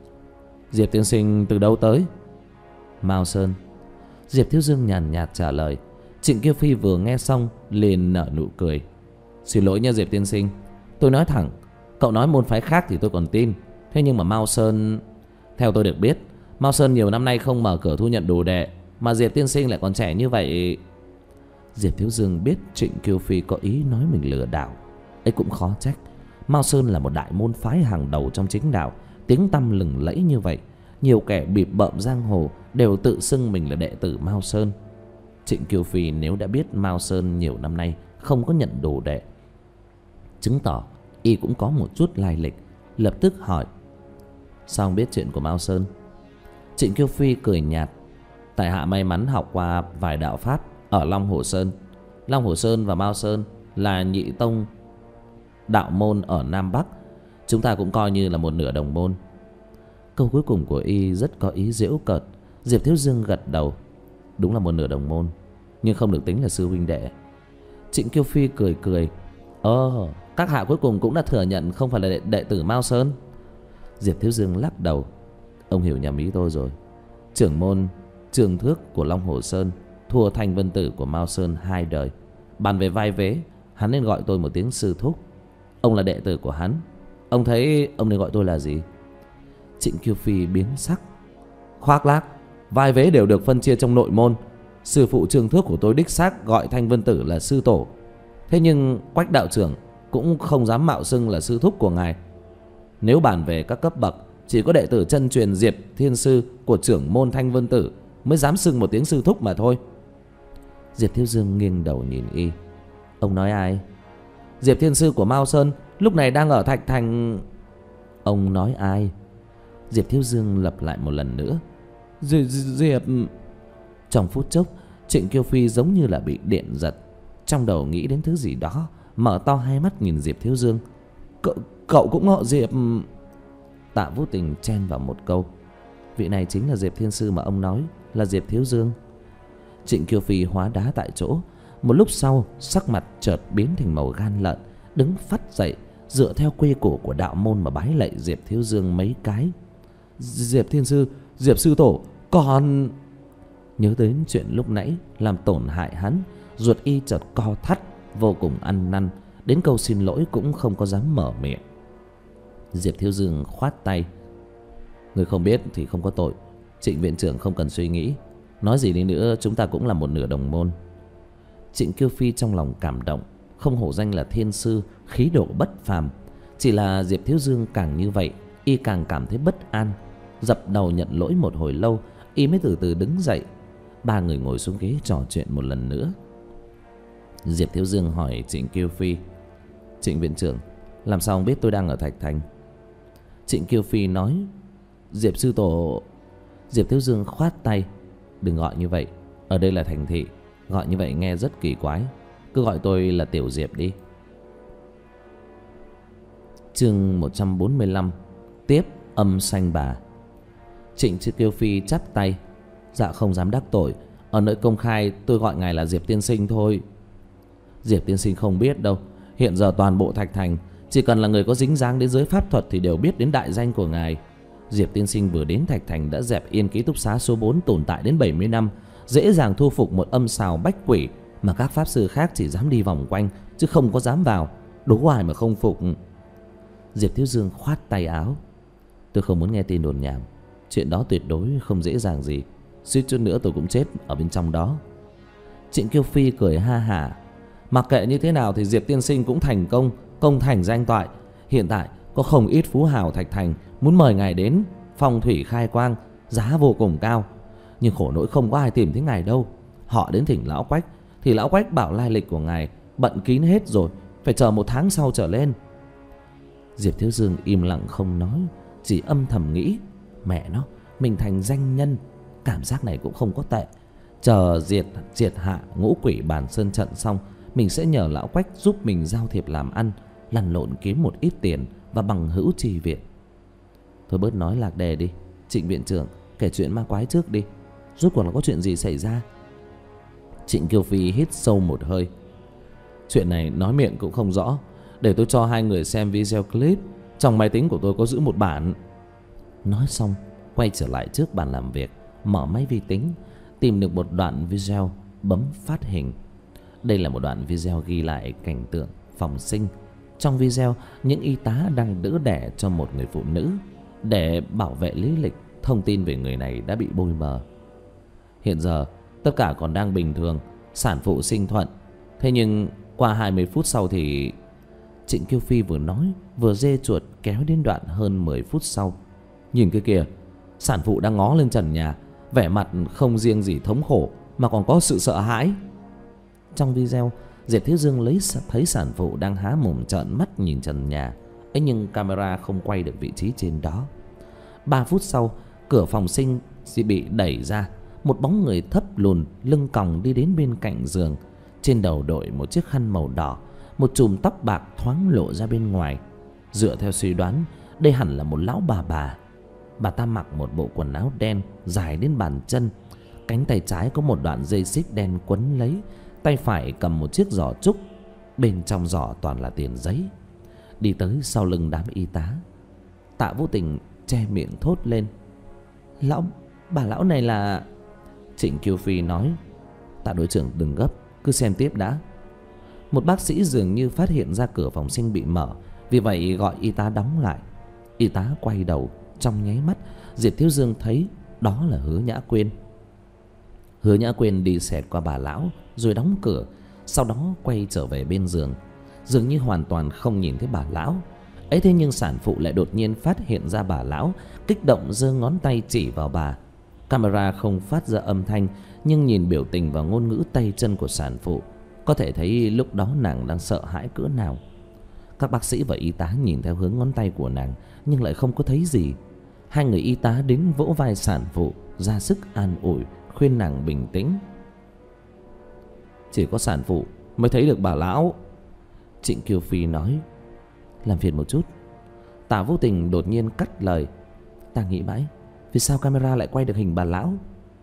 Diệp tiên sinh từ đâu tới? Mao Sơn. Diệp Thiếu Dương nhàn nhạt trả lời. Trịnh Kiêu Phi vừa nghe xong liền nở nụ cười: Xin lỗi nha Diệp tiên sinh, tôi nói thẳng, cậu nói môn phái khác thì tôi còn tin. Thế nhưng mà Mao Sơn... Theo tôi được biết, Mao Sơn nhiều năm nay không mở cửa thu nhận đồ đệ, mà Diệp tiên sinh lại còn trẻ như vậy. Diệp Thiếu Dương biết Trịnh Kiêu Phi có ý nói mình lừa đảo, ấy cũng khó trách. Mao Sơn là một đại môn phái hàng đầu trong chính đạo, tiếng tăm lừng lẫy như vậy. Nhiều kẻ bịp bợm giang hồ đều tự xưng mình là đệ tử Mao Sơn. Trịnh Kiêu Phi nếu đã biết Mao Sơn nhiều năm nay không có nhận đồ đệ, chứng tỏ y cũng có một chút lai lịch. Lập tức hỏi: Sao ông biết chuyện của Mao Sơn? Trịnh Kiêu Phi cười nhạt: Tại hạ may mắn học qua vài đạo pháp ở Long Hồ Sơn. Long Hồ Sơn và Mao Sơn là nhị tông đạo môn ở Nam Bắc. Chúng ta cũng coi như là một nửa đồng môn. Câu cuối cùng của y rất có ý giễu cợt. Diệp Thiếu Dương gật đầu: Đúng là một nửa đồng môn, nhưng không được tính là sư huynh đệ. Trịnh Kiêu Phi cười cười: Ơ, các hạ cuối cùng cũng đã thừa nhận không phải là đệ, đệ tử Mao Sơn. Diệp Thiếu Dương lắc đầu: Ông hiểu nhầm ý tôi rồi. Trưởng môn Trương Thước của Long Hồ Sơn thua Thanh Vân Tử của Mao Sơn hai đời. Bàn về vai vế, hắn nên gọi tôi một tiếng sư thúc. Ông là đệ tử của hắn, ông thấy ông nên gọi tôi là gì? Trịnh Kiêu Phi biến sắc. Khoác lác, vai vế đều được phân chia trong nội môn. Sư phụ Trương Thước của tôi đích xác gọi Thanh Vân Tử là sư tổ. Thế nhưng Quách đạo trưởng cũng không dám mạo xưng là sư thúc của ngài. Nếu bàn về các cấp bậc, chỉ có đệ tử chân truyền Diệp Thiên Sư của trưởng môn Thanh Vân Tử mới dám xưng một tiếng sư thúc mà thôi. Diệp Thiếu Dương nghiêng đầu nhìn y. Ông nói ai? Diệp Thiên Sư của Mao Sơn lúc này đang ở Thạch Thành. Ông nói ai? Diệp Thiếu Dương lặp lại một lần nữa. Diệp... Diệp... Trong phút chốc, Trịnh Kiêu Phi giống như là bị điện giật. Trong đầu nghĩ đến thứ gì đó, mở to hai mắt nhìn Diệp Thiếu Dương. Cậu, cậu cũng họ Diệp... Tạ Vũ Tình chen vào một câu. Vị này chính là Diệp Thiên Sư mà ông nói là Diệp Thiếu Dương. Trịnh Kiêu Phi hóa đá tại chỗ. Một lúc sau, sắc mặt chợt biến thành màu gan lợn, đứng phắt dậy, dựa theo quy củ của đạo môn mà bái lạy Diệp Thiếu Dương mấy cái. Diệp Thiên Sư, Diệp Sư Tổ, còn... Nhớ đến chuyện lúc nãy làm tổn hại hắn, ruột y chợt co thắt, vô cùng ăn năn, đến câu xin lỗi cũng không có dám mở miệng. Diệp Thiếu Dương khoát tay. Người không biết thì không có tội. Trịnh viện trưởng không cần suy nghĩ. Nói gì đi nữa chúng ta cũng là một nửa đồng môn. Trịnh Kiêu Phi trong lòng cảm động. Không hổ danh là thiên sư, khí độ bất phàm. Chỉ là Diệp Thiếu Dương càng như vậy, y càng cảm thấy bất an. Dập đầu nhận lỗi một hồi lâu, y mới từ từ đứng dậy. Ba người ngồi xuống ghế trò chuyện một lần nữa. Diệp Thiếu Dương hỏi Trịnh Kiêu Phi. Trịnh viện trưởng, làm sao ông biết tôi đang ở Thạch Thành? Trịnh Kiêu Phi nói. Diệp Sư Tổ... Diệp Thiếu Dương khoát tay. Đừng gọi như vậy, ở đây là thành thị, gọi như vậy nghe rất kỳ quái. Cứ gọi tôi là Tiểu Diệp đi. Chương một trăm bốn mươi lăm. Tiếp âm sanh bà. Trịnh Kiêu Phi chắp tay. Dạ không dám đắc tội, ở nơi công khai tôi gọi ngài là Diệp Tiên Sinh thôi. Diệp Tiên Sinh không biết đâu. Hiện giờ toàn bộ Thạch Thành, chỉ cần là người có dính dáng đến giới pháp thuật thì đều biết đến đại danh của ngài. Diệp Tiên Sinh vừa đến Thạch Thành đã dẹp yên ký túc xá số bốn tồn tại đến bảy mươi năm, dễ dàng thu phục một âm sào bách quỷ mà các pháp sư khác chỉ dám đi vòng quanh chứ không có dám vào. Đố ai mà không phục. Diệp Thiếu Dương khoát tay áo. Tôi không muốn nghe tin đồn nhảm. Chuyện đó tuyệt đối không dễ dàng gì. Suýt chút nữa tôi cũng chết ở bên trong đó. Trịnh Kiêu Phi cười ha hả. Mặc kệ như thế nào thì Diệp Tiên Sinh cũng thành công, công thành danh toại. Hiện tại có không ít phú hào Thạch Thành muốn mời ngài đến phong thủy khai quang, giá vô cùng cao. Nhưng khổ nỗi không có ai tìm thấy ngài đâu. Họ đến thỉnh Lão Quách thì Lão Quách bảo lai lịch của ngài bận kín hết rồi, phải chờ một tháng sau trở lên. Diệp Thiếu Dương im lặng không nói, chỉ âm thầm nghĩ. Mẹ nó, mình thành danh nhân, cảm giác này cũng không có tệ. Chờ diệt triệt hạ ngũ quỷ bản sơn trận xong, mình sẽ nhờ Lão Quách giúp mình giao thiệp làm ăn, lăn lộn kiếm một ít tiền và bằng hữu tri viện. Thôi bớt nói lạc đề đi. Trịnh viện trưởng, kể chuyện ma quái trước đi. Rốt cuộc là có chuyện gì xảy ra? Trịnh Kiêu Phi hít sâu một hơi. Chuyện này nói miệng cũng không rõ. Để tôi cho hai người xem video clip. Trong máy tính của tôi có giữ một bản. Nói xong quay trở lại trước bàn làm việc, mở máy vi tính, tìm được một đoạn video, bấm phát hình. Đây là một đoạn video ghi lại cảnh tượng phòng sinh. Trong video, những y tá đang đỡ đẻ cho một người phụ nữ. Để bảo vệ lý lịch, thông tin về người này đã bị bôi mờ. Hiện giờ tất cả còn đang bình thường, sản phụ sinh thuận. Thế nhưng qua hai mươi phút sau thì... Trịnh Kiêu Phi vừa nói vừa dê chuột kéo đến đoạn hơn mười phút sau. Nhìn cái kìa, sản phụ đang ngó lên trần nhà, vẻ mặt không riêng gì thống khổ mà còn có sự sợ hãi. Trong video, Diệp Thiếu Dương lấy thấy sản phụ đang há mồm trợn mắt nhìn trần nhà. Ấy nhưng camera không quay được vị trí trên đó. Ba phút sau, cửa phòng sinh bị đẩy ra. Một bóng người thấp lùn, lưng còng đi đến bên cạnh giường. Trên đầu đội một chiếc khăn màu đỏ, một chùm tóc bạc thoáng lộ ra bên ngoài. Dựa theo suy đoán, đây hẳn là một lão bà bà. Bà ta mặc một bộ quần áo đen dài đến bàn chân. Cánh tay trái có một đoạn dây xích đen quấn lấy, tay phải cầm một chiếc giỏ trúc. Bên trong giỏ toàn là tiền giấy. Đi tới sau lưng đám y tá. Tạ Vũ Tình che miệng thốt lên. Lão, bà lão này là... Trịnh Kiêu Phi nói. Tạ đối trưởng đừng gấp, cứ xem tiếp đã. Một bác sĩ dường như phát hiện ra cửa phòng sinh bị mở, vì vậy gọi y tá đóng lại. Y tá quay đầu, trong nháy mắt Diệp Thiếu Dương thấy đó là Hứa Nhã Quyên. Hứa Nhã Quyên đi xẹt qua bà lão rồi đóng cửa, sau đó quay trở về bên giường, dường như hoàn toàn không nhìn thấy bà lão. Ấy thế nhưng sản phụ lại đột nhiên phát hiện ra bà lão, kích động giơ ngón tay chỉ vào bà. Camera không phát ra âm thanh, nhưng nhìn biểu tình và ngôn ngữ tay chân của sản phụ, có thể thấy lúc đó nàng đang sợ hãi cỡ nào. Các bác sĩ và y tá nhìn theo hướng ngón tay của nàng nhưng lại không có thấy gì. Hai người y tá đến vỗ vai sản phụ, ra sức an ủi, khuyên nàng bình tĩnh. Chỉ có sản phụ mới thấy được bà lão, Trịnh Kiều Phi nói. Làm phiền một chút. Tạ Vô Tình đột nhiên cắt lời. Ta nghĩ mãi, vì sao camera lại quay được hình bà lão?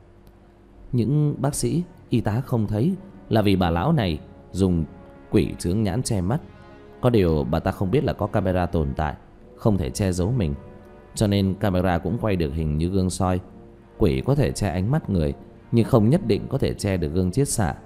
Những bác sĩ, y tá không thấy là vì bà lão này dùng quỷ chướng nhãn che mắt. Có điều bà ta không biết là có camera tồn tại, không thể che giấu mình, cho nên camera cũng quay được hình như gương soi. Quỷ có thể che ánh mắt người, nhưng không nhất định có thể che được gương chiết xạ.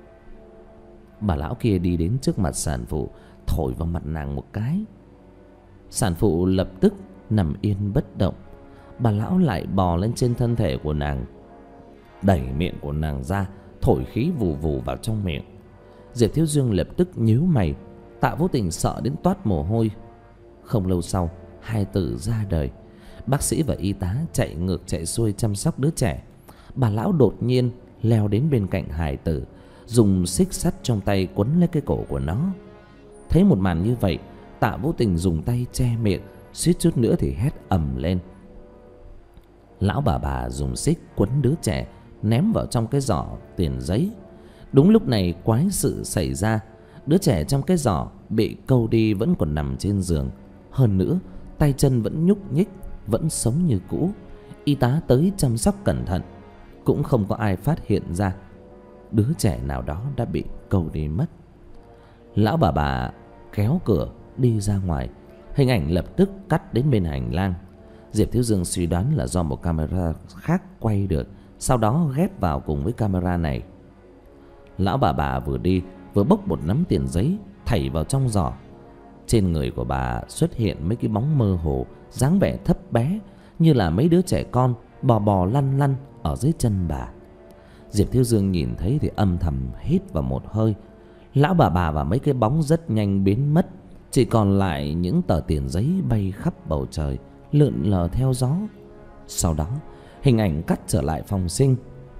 Bà lão kia đi đến trước mặt sản phụ, thổi vào mặt nàng một cái. Sản phụ lập tức nằm yên bất động. Bà lão lại bò lên trên thân thể của nàng, đẩy miệng của nàng ra, thổi khí vù vù vào trong miệng. Diệp Thiếu Dương lập tức nhíu mày. Tạ Vô Tình sợ đến toát mồ hôi. Không lâu sau, hài tử ra đời. Bác sĩ và y tá chạy ngược chạy xuôi chăm sóc đứa trẻ. Bà lão đột nhiên leo đến bên cạnh hài tử, dùng xích sắt trong tay quấn lấy cái cổ của nó. Thấy một màn như vậy, Tạ Vô Tình dùng tay che miệng, suýt chút nữa thì hét ầm lên. Lão bà bà dùng xích quấn đứa trẻ, ném vào trong cái giỏ tiền giấy. Đúng lúc này quái sự xảy ra. Đứa trẻ trong cái giỏ bị câu đi vẫn còn nằm trên giường. Hơn nữa tay chân vẫn nhúc nhích, vẫn sống như cũ. Y tá tới chăm sóc cẩn thận, cũng không có ai phát hiện ra đứa trẻ nào đó đã bị câu đi mất. Lão bà bà kéo cửa đi ra ngoài. Hình ảnh lập tức cắt đến bên hành lang. Diệp Thiếu Dương suy đoán là do một camera khác quay được, sau đó ghép vào cùng với camera này. Lão bà bà vừa đi vừa bốc một nắm tiền giấy thảy vào trong giỏ. Trên người của bà xuất hiện mấy cái bóng mơ hồ, dáng vẻ thấp bé, như là mấy đứa trẻ con bò bò lăn lăn ở dưới chân bà. Diệp Thiếu Dương nhìn thấy thì âm thầm hít vào một hơi. Lão bà bà và mấy cái bóng rất nhanh biến mất, chỉ còn lại những tờ tiền giấy bay khắp bầu trời, lượn lờ theo gió. Sau đó hình ảnh cắt trở lại phòng sinh.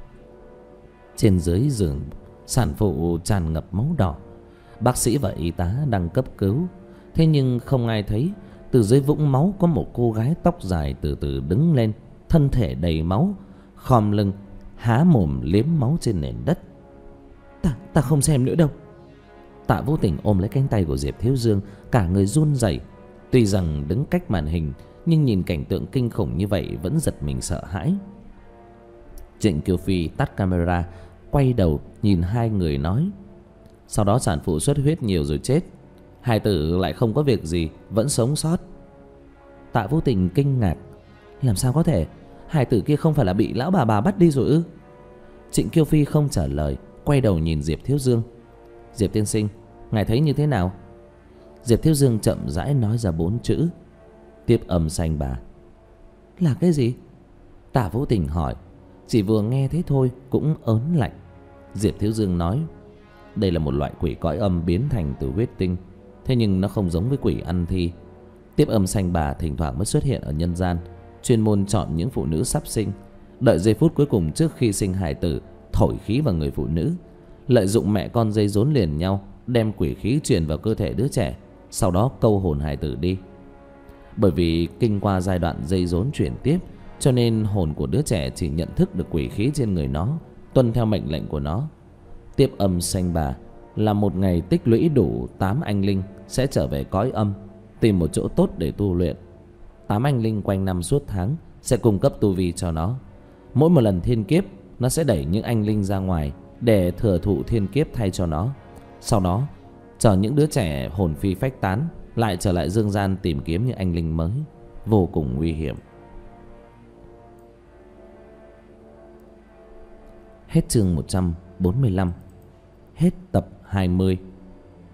Trên dưới giường sản phụ tràn ngập máu đỏ. Bác sĩ và y tá đang cấp cứu, thế nhưng không ai thấy từ dưới vũng máu có một cô gái tóc dài từ từ đứng lên, thân thể đầy máu, khom lưng, há mồm liếm máu trên nền đất. Ta, ta không xem nữa đâu. Tạ Vô Tình ôm lấy cánh tay của Diệp Thiếu Dương, cả người run rẩy. Tuy rằng đứng cách màn hình, nhưng nhìn cảnh tượng kinh khủng như vậy vẫn giật mình sợ hãi. Trịnh Kiều Phi tắt camera, quay đầu nhìn hai người nói. Sau đó sản phụ xuất huyết nhiều rồi chết, hài tử lại không có việc gì, vẫn sống sót. Tạ Vô Tình kinh ngạc. Làm sao có thể? Hài tử kia không phải là bị lão bà bà bắt đi rồi ư? Trịnh Kiều Phi không trả lời, quay đầu nhìn Diệp Thiếu Dương. Diệp tiên sinh, ngài thấy như thế nào? Diệp Thiếu Dương chậm rãi nói ra bốn chữ: tiếp âm sanh bà. Là cái gì? Tạ Vô Tình hỏi. Chỉ vừa nghe thế thôi cũng ớn lạnh. Diệp Thiếu Dương nói: đây là một loại quỷ cõi âm biến thành từ huyết tinh, thế nhưng nó không giống với quỷ ăn thi. Tiếp âm sanh bà thỉnh thoảng mới xuất hiện ở nhân gian, chuyên môn chọn những phụ nữ sắp sinh, đợi giây phút cuối cùng trước khi sinh hài tử, thổi khí vào người phụ nữ, lợi dụng mẹ con dây rốn liền nhau, đem quỷ khí truyền vào cơ thể đứa trẻ, sau đó câu hồn hài tử đi. Bởi vì kinh qua giai đoạn dây rốn chuyển tiếp, cho nên hồn của đứa trẻ chỉ nhận thức được quỷ khí trên người nó, tuân theo mệnh lệnh của nó. Tiếp âm sanh bà là một ngày tích lũy đủ tám anh linh sẽ trở về cõi âm, tìm một chỗ tốt để tu luyện. Tám anh linh quanh năm suốt tháng sẽ cung cấp tu vi cho nó. Mỗi một lần thiên kiếp, nó sẽ đẩy những anh linh ra ngoài để thừa thụ thiên kiếp thay cho nó. Sau đó chờ những đứa trẻ hồn phi phách tán lại trở lại dương gian tìm kiếm những anh linh mới, vô cùng nguy hiểm. Hết chương một trăm bốn mươi lăm. Hết tập hai mươi.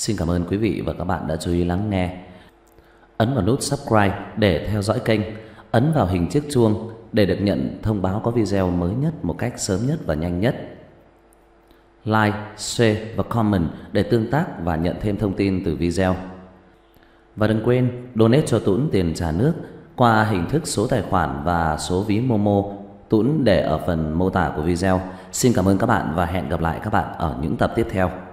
Xin cảm ơn quý vị và các bạn đã chú ý lắng nghe. Ấn vào nút subscribe để theo dõi kênh. Ấn vào hình chiếc chuông để được nhận thông báo có video mới nhất một cách sớm nhất và nhanh nhất. Like, share và comment để tương tác và nhận thêm thông tin từ video. Và đừng quên donate cho Tuấn tiền trả nước qua hình thức số tài khoản và số ví Momo Tuấn để ở phần mô tả của video. Xin cảm ơn các bạn và hẹn gặp lại các bạn ở những tập tiếp theo.